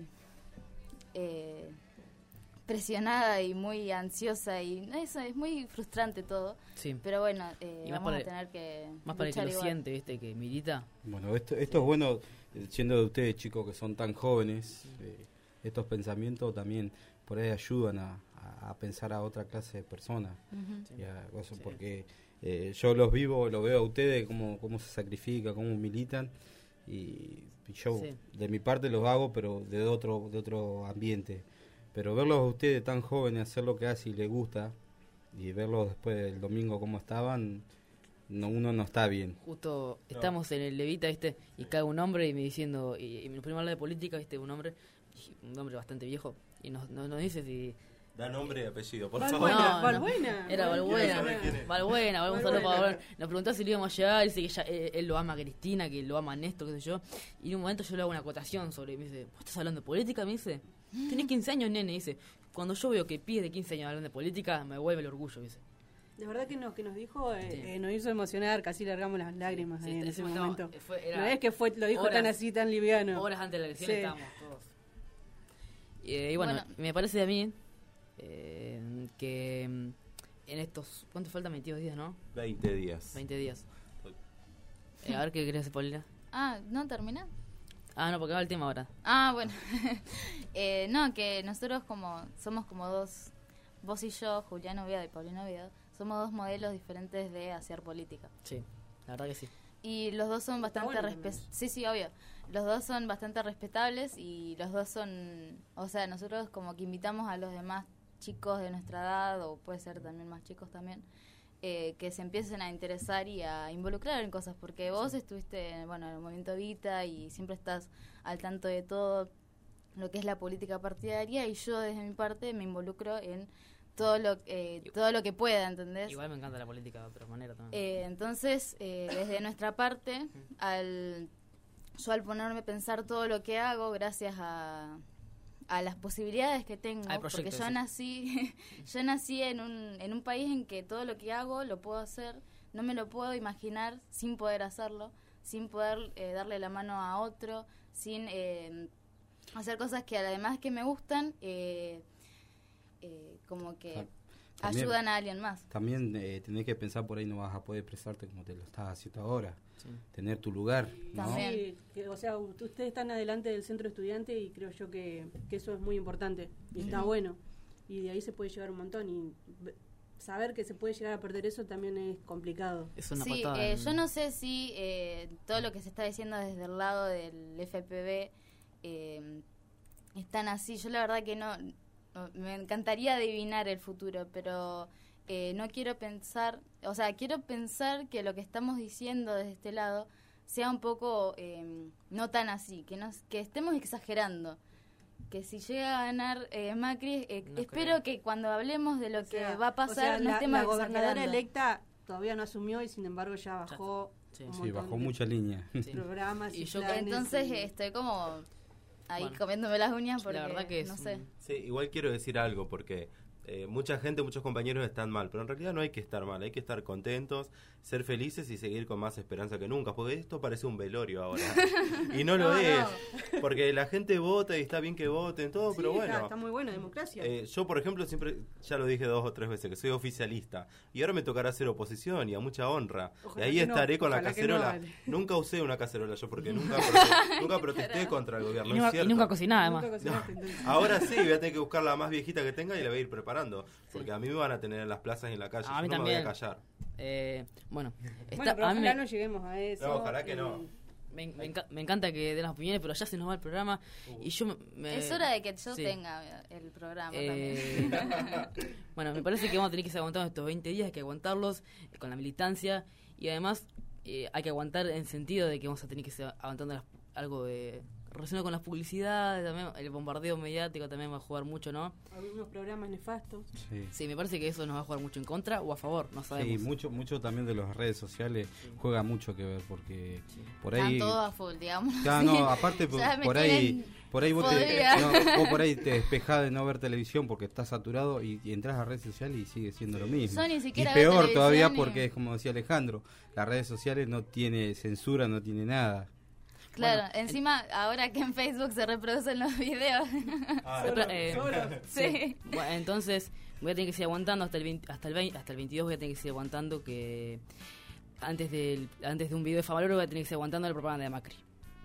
presionada y muy ansiosa, y eso es muy frustrante todo. Sí. Pero bueno, vamos a tener que más para el que lo siente, ¿viste? Que milita. Bueno, esto es bueno, siendo de ustedes, chicos, que son tan jóvenes, estos pensamientos también por ahí ayudan a pensar a otra clase de personas. Porque yo los vivo, lo veo a ustedes cómo se sacrifican, cómo militan, y yo de mi parte los hago, pero de otro ambiente. Pero verlos a ustedes tan jóvenes hacer lo que hacen y les gusta, y verlos después del domingo como estaban, uno no está bien. Justo estamos en el Levita, ¿viste? Y cae un hombre y me diciendo, y me ponemos a hablar de política, ¿viste? Un hombre bastante viejo, y nos dice si Da nombre y apellido, por Valbuena, favor. No, Valbuena. Era Valbuena. Valbuena, Un saludo para Valbuena. Nos preguntó si lo íbamos a llevar, dice que él lo ama a Cristina, que lo ama a Néstor, qué sé yo. Y en un momento yo le hago una acotación sobre, me dice, ¿vos estás hablando de política? Me dice, tenés 15 años, nene, dice. Cuando yo veo que pibes de 15 años hablan de política, me vuelve el orgullo, dice. De verdad que nos dijo, nos hizo emocionar, casi largamos las lágrimas en ese momento. No es que lo dijo horas, tan así, tan liviano. Horas antes de la elección estábamos todos. Y bueno, me parece a mí que en estos... ¿Cuánto faltan? 22 días, ¿no? 20 días. 20 días. A ver, ¿qué querés decir, Paulina? ¿No termina? No, porque va el tema ahora. Bueno. No, que nosotros somos como dos, vos y yo, Julián Oviedo y Paulina Oviedo, somos dos modelos diferentes de hacer política. Sí, la verdad que sí. Y los dos son bastante sí, obvio. Los dos son bastante respetables y los dos son, o sea, nosotros como que invitamos a los demás chicos de nuestra edad, o puede ser también más chicos también, que se empiecen a interesar y a involucrar en cosas, porque vos estuviste en el movimiento Vita y siempre estás al tanto de todo lo que es la política partidaria, y yo desde mi parte me involucro en todo lo que pueda, ¿entendés? Igual me encanta la política de otra manera también. Entonces, desde nuestra parte, yo al ponerme a pensar todo lo que hago, gracias a las posibilidades que tengo, porque yo nací en un país en que todo lo que hago lo puedo hacer, no me lo puedo imaginar sin poder hacerlo, sin poder darle la mano a otro, sin hacer cosas que además que me gustan, como que también ayudan a alguien más. También tenés que pensar, por ahí no vas a poder expresarte como te lo estás haciendo ahora. Sí. Tener tu lugar, ¿no? Sí, o sea, ustedes están adelante del centro estudiante y creo yo que eso es muy importante y está bueno. Y de ahí se puede llegar un montón, y saber que se puede llegar a perder eso también es complicado. Es una patada. Yo no sé si todo lo que se está diciendo desde el lado del FPV están así. Yo la verdad que no me encantaría adivinar el futuro, pero no quiero pensar, o sea, quiero pensar que lo que estamos diciendo desde este lado sea un poco no tan así, que estemos exagerando. Que si llega a ganar Macri, espero que cuando hablemos de lo que va a pasar no estemos la gobernadora exagerando. electa todavía no asumió y sin embargo ya bajó bajó mucha línea. Programas y planes. Entonces estoy como ahí comiéndome las uñas porque la verdad que no sé. Sí, igual quiero decir algo porque mucha gente, muchos compañeros están mal, pero en realidad no hay que estar mal, hay que estar contentos, ser felices y seguir con más esperanza que nunca, porque esto parece un velorio ahora y no lo es, porque la gente vota y está bien que voten todo, pero bueno, está muy buena democracia. Yo por ejemplo siempre, ya lo dije 2 o 3 veces, que soy oficialista y ahora me tocará hacer oposición y a mucha honra. Ojalá y ahí estaré con la cacerola. Nunca usé una cacerola yo porque nunca protesté contra el gobierno. Y nunca cocinaba además. Ahora sí, voy a tener que buscar la más viejita que tenga y la voy a ir preparando. Porque a mí me van a tener en las plazas y en la calle. A mí no también. Me voy a callar. Pero ojalá no lleguemos a eso. No, ojalá que no. Me encanta que den las opiniones, pero ya se nos va el programa. Y yo es hora de que yo tenga el programa también. Bueno, me parece que vamos a tener que seguir aguantando estos 20 días. Hay que aguantarlos con la militancia. Y además hay que aguantar en sentido de que vamos a tener que seguir aguantando algo de relacionado con las publicidades, también el bombardeo mediático también va a jugar mucho, ¿no? Algunos programas nefastos. Sí, me parece que eso nos va a jugar mucho en contra o a favor, no sabemos. Sí, mucho también de las redes sociales juega mucho que ver, porque por ahí... Están todos a full, digamos. Claro, no, aparte por ahí vos por ahí te despejás de no ver televisión porque estás saturado y entras a redes sociales y sigue siendo lo mismo. Y peor todavía porque es como decía Alejandro, las redes sociales no tiene censura, no tiene nada. Claro, encima ahora que en Facebook se reproducen los videos. Sí. Bueno, entonces voy a tener que seguir aguantando hasta el 22 voy a tener que seguir aguantando que antes de un video de Favaloro voy a tener que seguir aguantando la propaganda de Macri.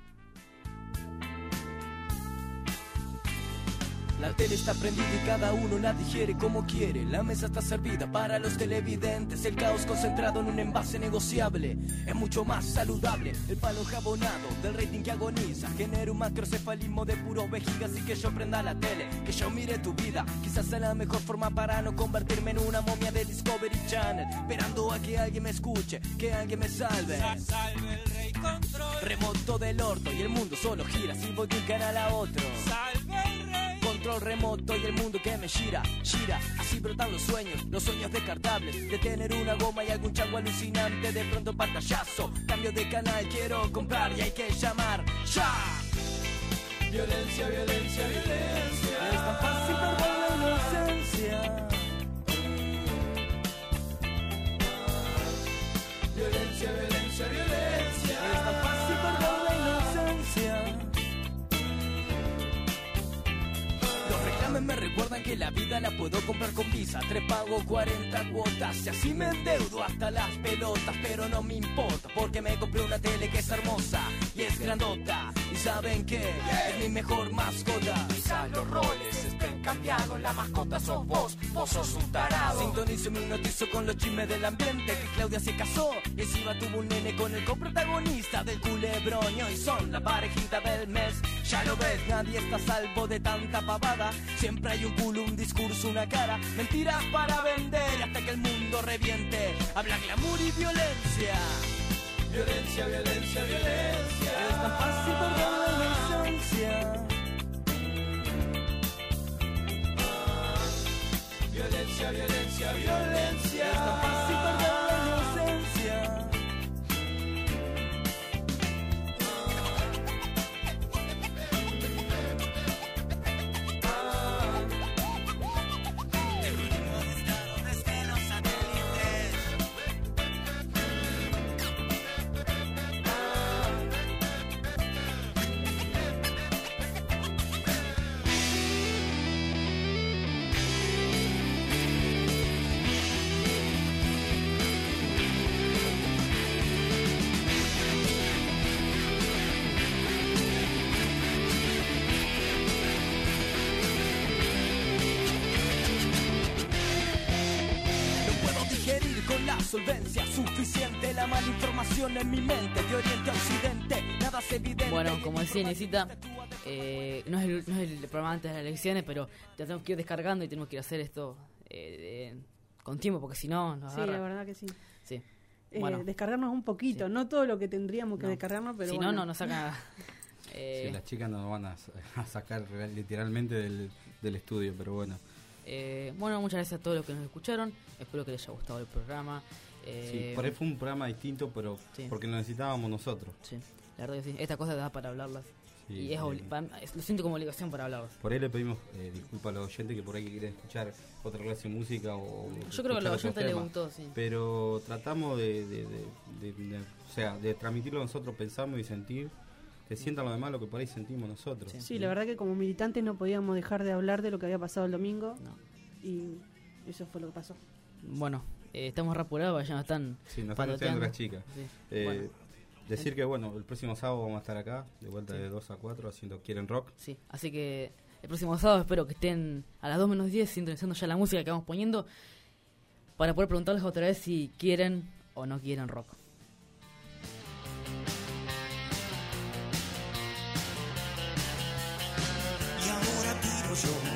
La tele está prendida y cada uno la digiere como quiere. La mesa está servida para los televidentes. El caos concentrado en un envase negociable es mucho más saludable. El palo jabonado del rating que agoniza genera un macrocefalismo de puro vejiga. Así que yo prenda la tele, que yo mire tu vida. Quizás sea la mejor forma para no convertirme en una momia de Discovery Channel, esperando a que alguien me escuche, que alguien me salve. Salve el rey control. Remoto del orto y el mundo solo gira si voy de un canal a otro. Salve el rey. Control control remoto y el mundo que me gira, gira. Así brotan los sueños descartables. De tener una goma y algún chango alucinante. De pronto pantallazo, cambio de canal, quiero comprar y hay que llamar ya. Violencia, violencia, violencia. Es tan fácil perder la inocencia. Violencia, violencia, violencia. Es tan fácil perder la inocencia. Los reclames me recuerdan que la vida la puedo comprar con Visa. 3 pago 40 cuotas y así me endeudo hasta las pelotas. Pero no me importa porque me compré una tele que es hermosa y es grandota. Y saben que es mi mejor mascota. Quizás los roles estén cambiados, la mascota sos vos sos un tarado. Sintonizo mi noticio con los chismes del ambiente. Que Claudia se casó y encima tuvo un nene con el coprotagonista del Culebrón. Y hoy son la parejita del mes. Ya lo ves, nadie está a salvo de tanta pavada. Siempre hay un culo, un discurso, una cara. Mentiras para vender hasta que el mundo reviente. Habla glamour y violencia. Violencia, violencia, violencia. Es tan fácil perder la inocencia. Violencia, violencia, violencia. Es tan fácil perder la inocencia. Solvencia suficiente, la mala información en mi mente, de oriente a occidente, nada es evidente. Bueno, como decía Inesita, no es el programa antes de las elecciones, pero ya tenemos que ir descargando y tenemos que ir a hacer esto con tiempo, porque si no nos agarra. Sí, la verdad que sí. Sí. Bueno. Descargarnos un poquito, no todo lo que tendríamos que descargarnos, pero si bueno. no nos saca. Sí, las chicas nos van a sacar literalmente del estudio, pero bueno. Bueno, muchas gracias a todos los que nos escucharon. Espero que les haya gustado el programa. Sí, por ahí fue un programa distinto, pero sí, porque lo necesitábamos nosotros. Sí, la verdad que sí. Esta cosa da para hablarlas. Sí, y lo siento como obligación para hablarlas. Por ahí le pedimos disculpas a los oyentes que por ahí quieren escuchar otra clase de música. Yo creo que a los oyentes les gustó, sí. Pero tratamos de transmitirlo nosotros, pensamos y sentir. Que sientan los demás lo que por ahí sentimos nosotros. Sí, la verdad que como militantes no podíamos dejar de hablar de lo que había pasado el domingo. No. Y eso fue lo que pasó. Bueno, estamos rapurados, ya no están. Sí, nos están estudiando las chicas. Sí. Bueno. Decir que bueno, el próximo sábado vamos a estar acá, de vuelta de 2 a 4, haciendo Quieren Rock. Sí, así que el próximo sábado espero que estén a las 2 menos 10 sintonizando ya la música que vamos poniendo para poder preguntarles otra vez si quieren o no quieren rock. Y ahora tiro yo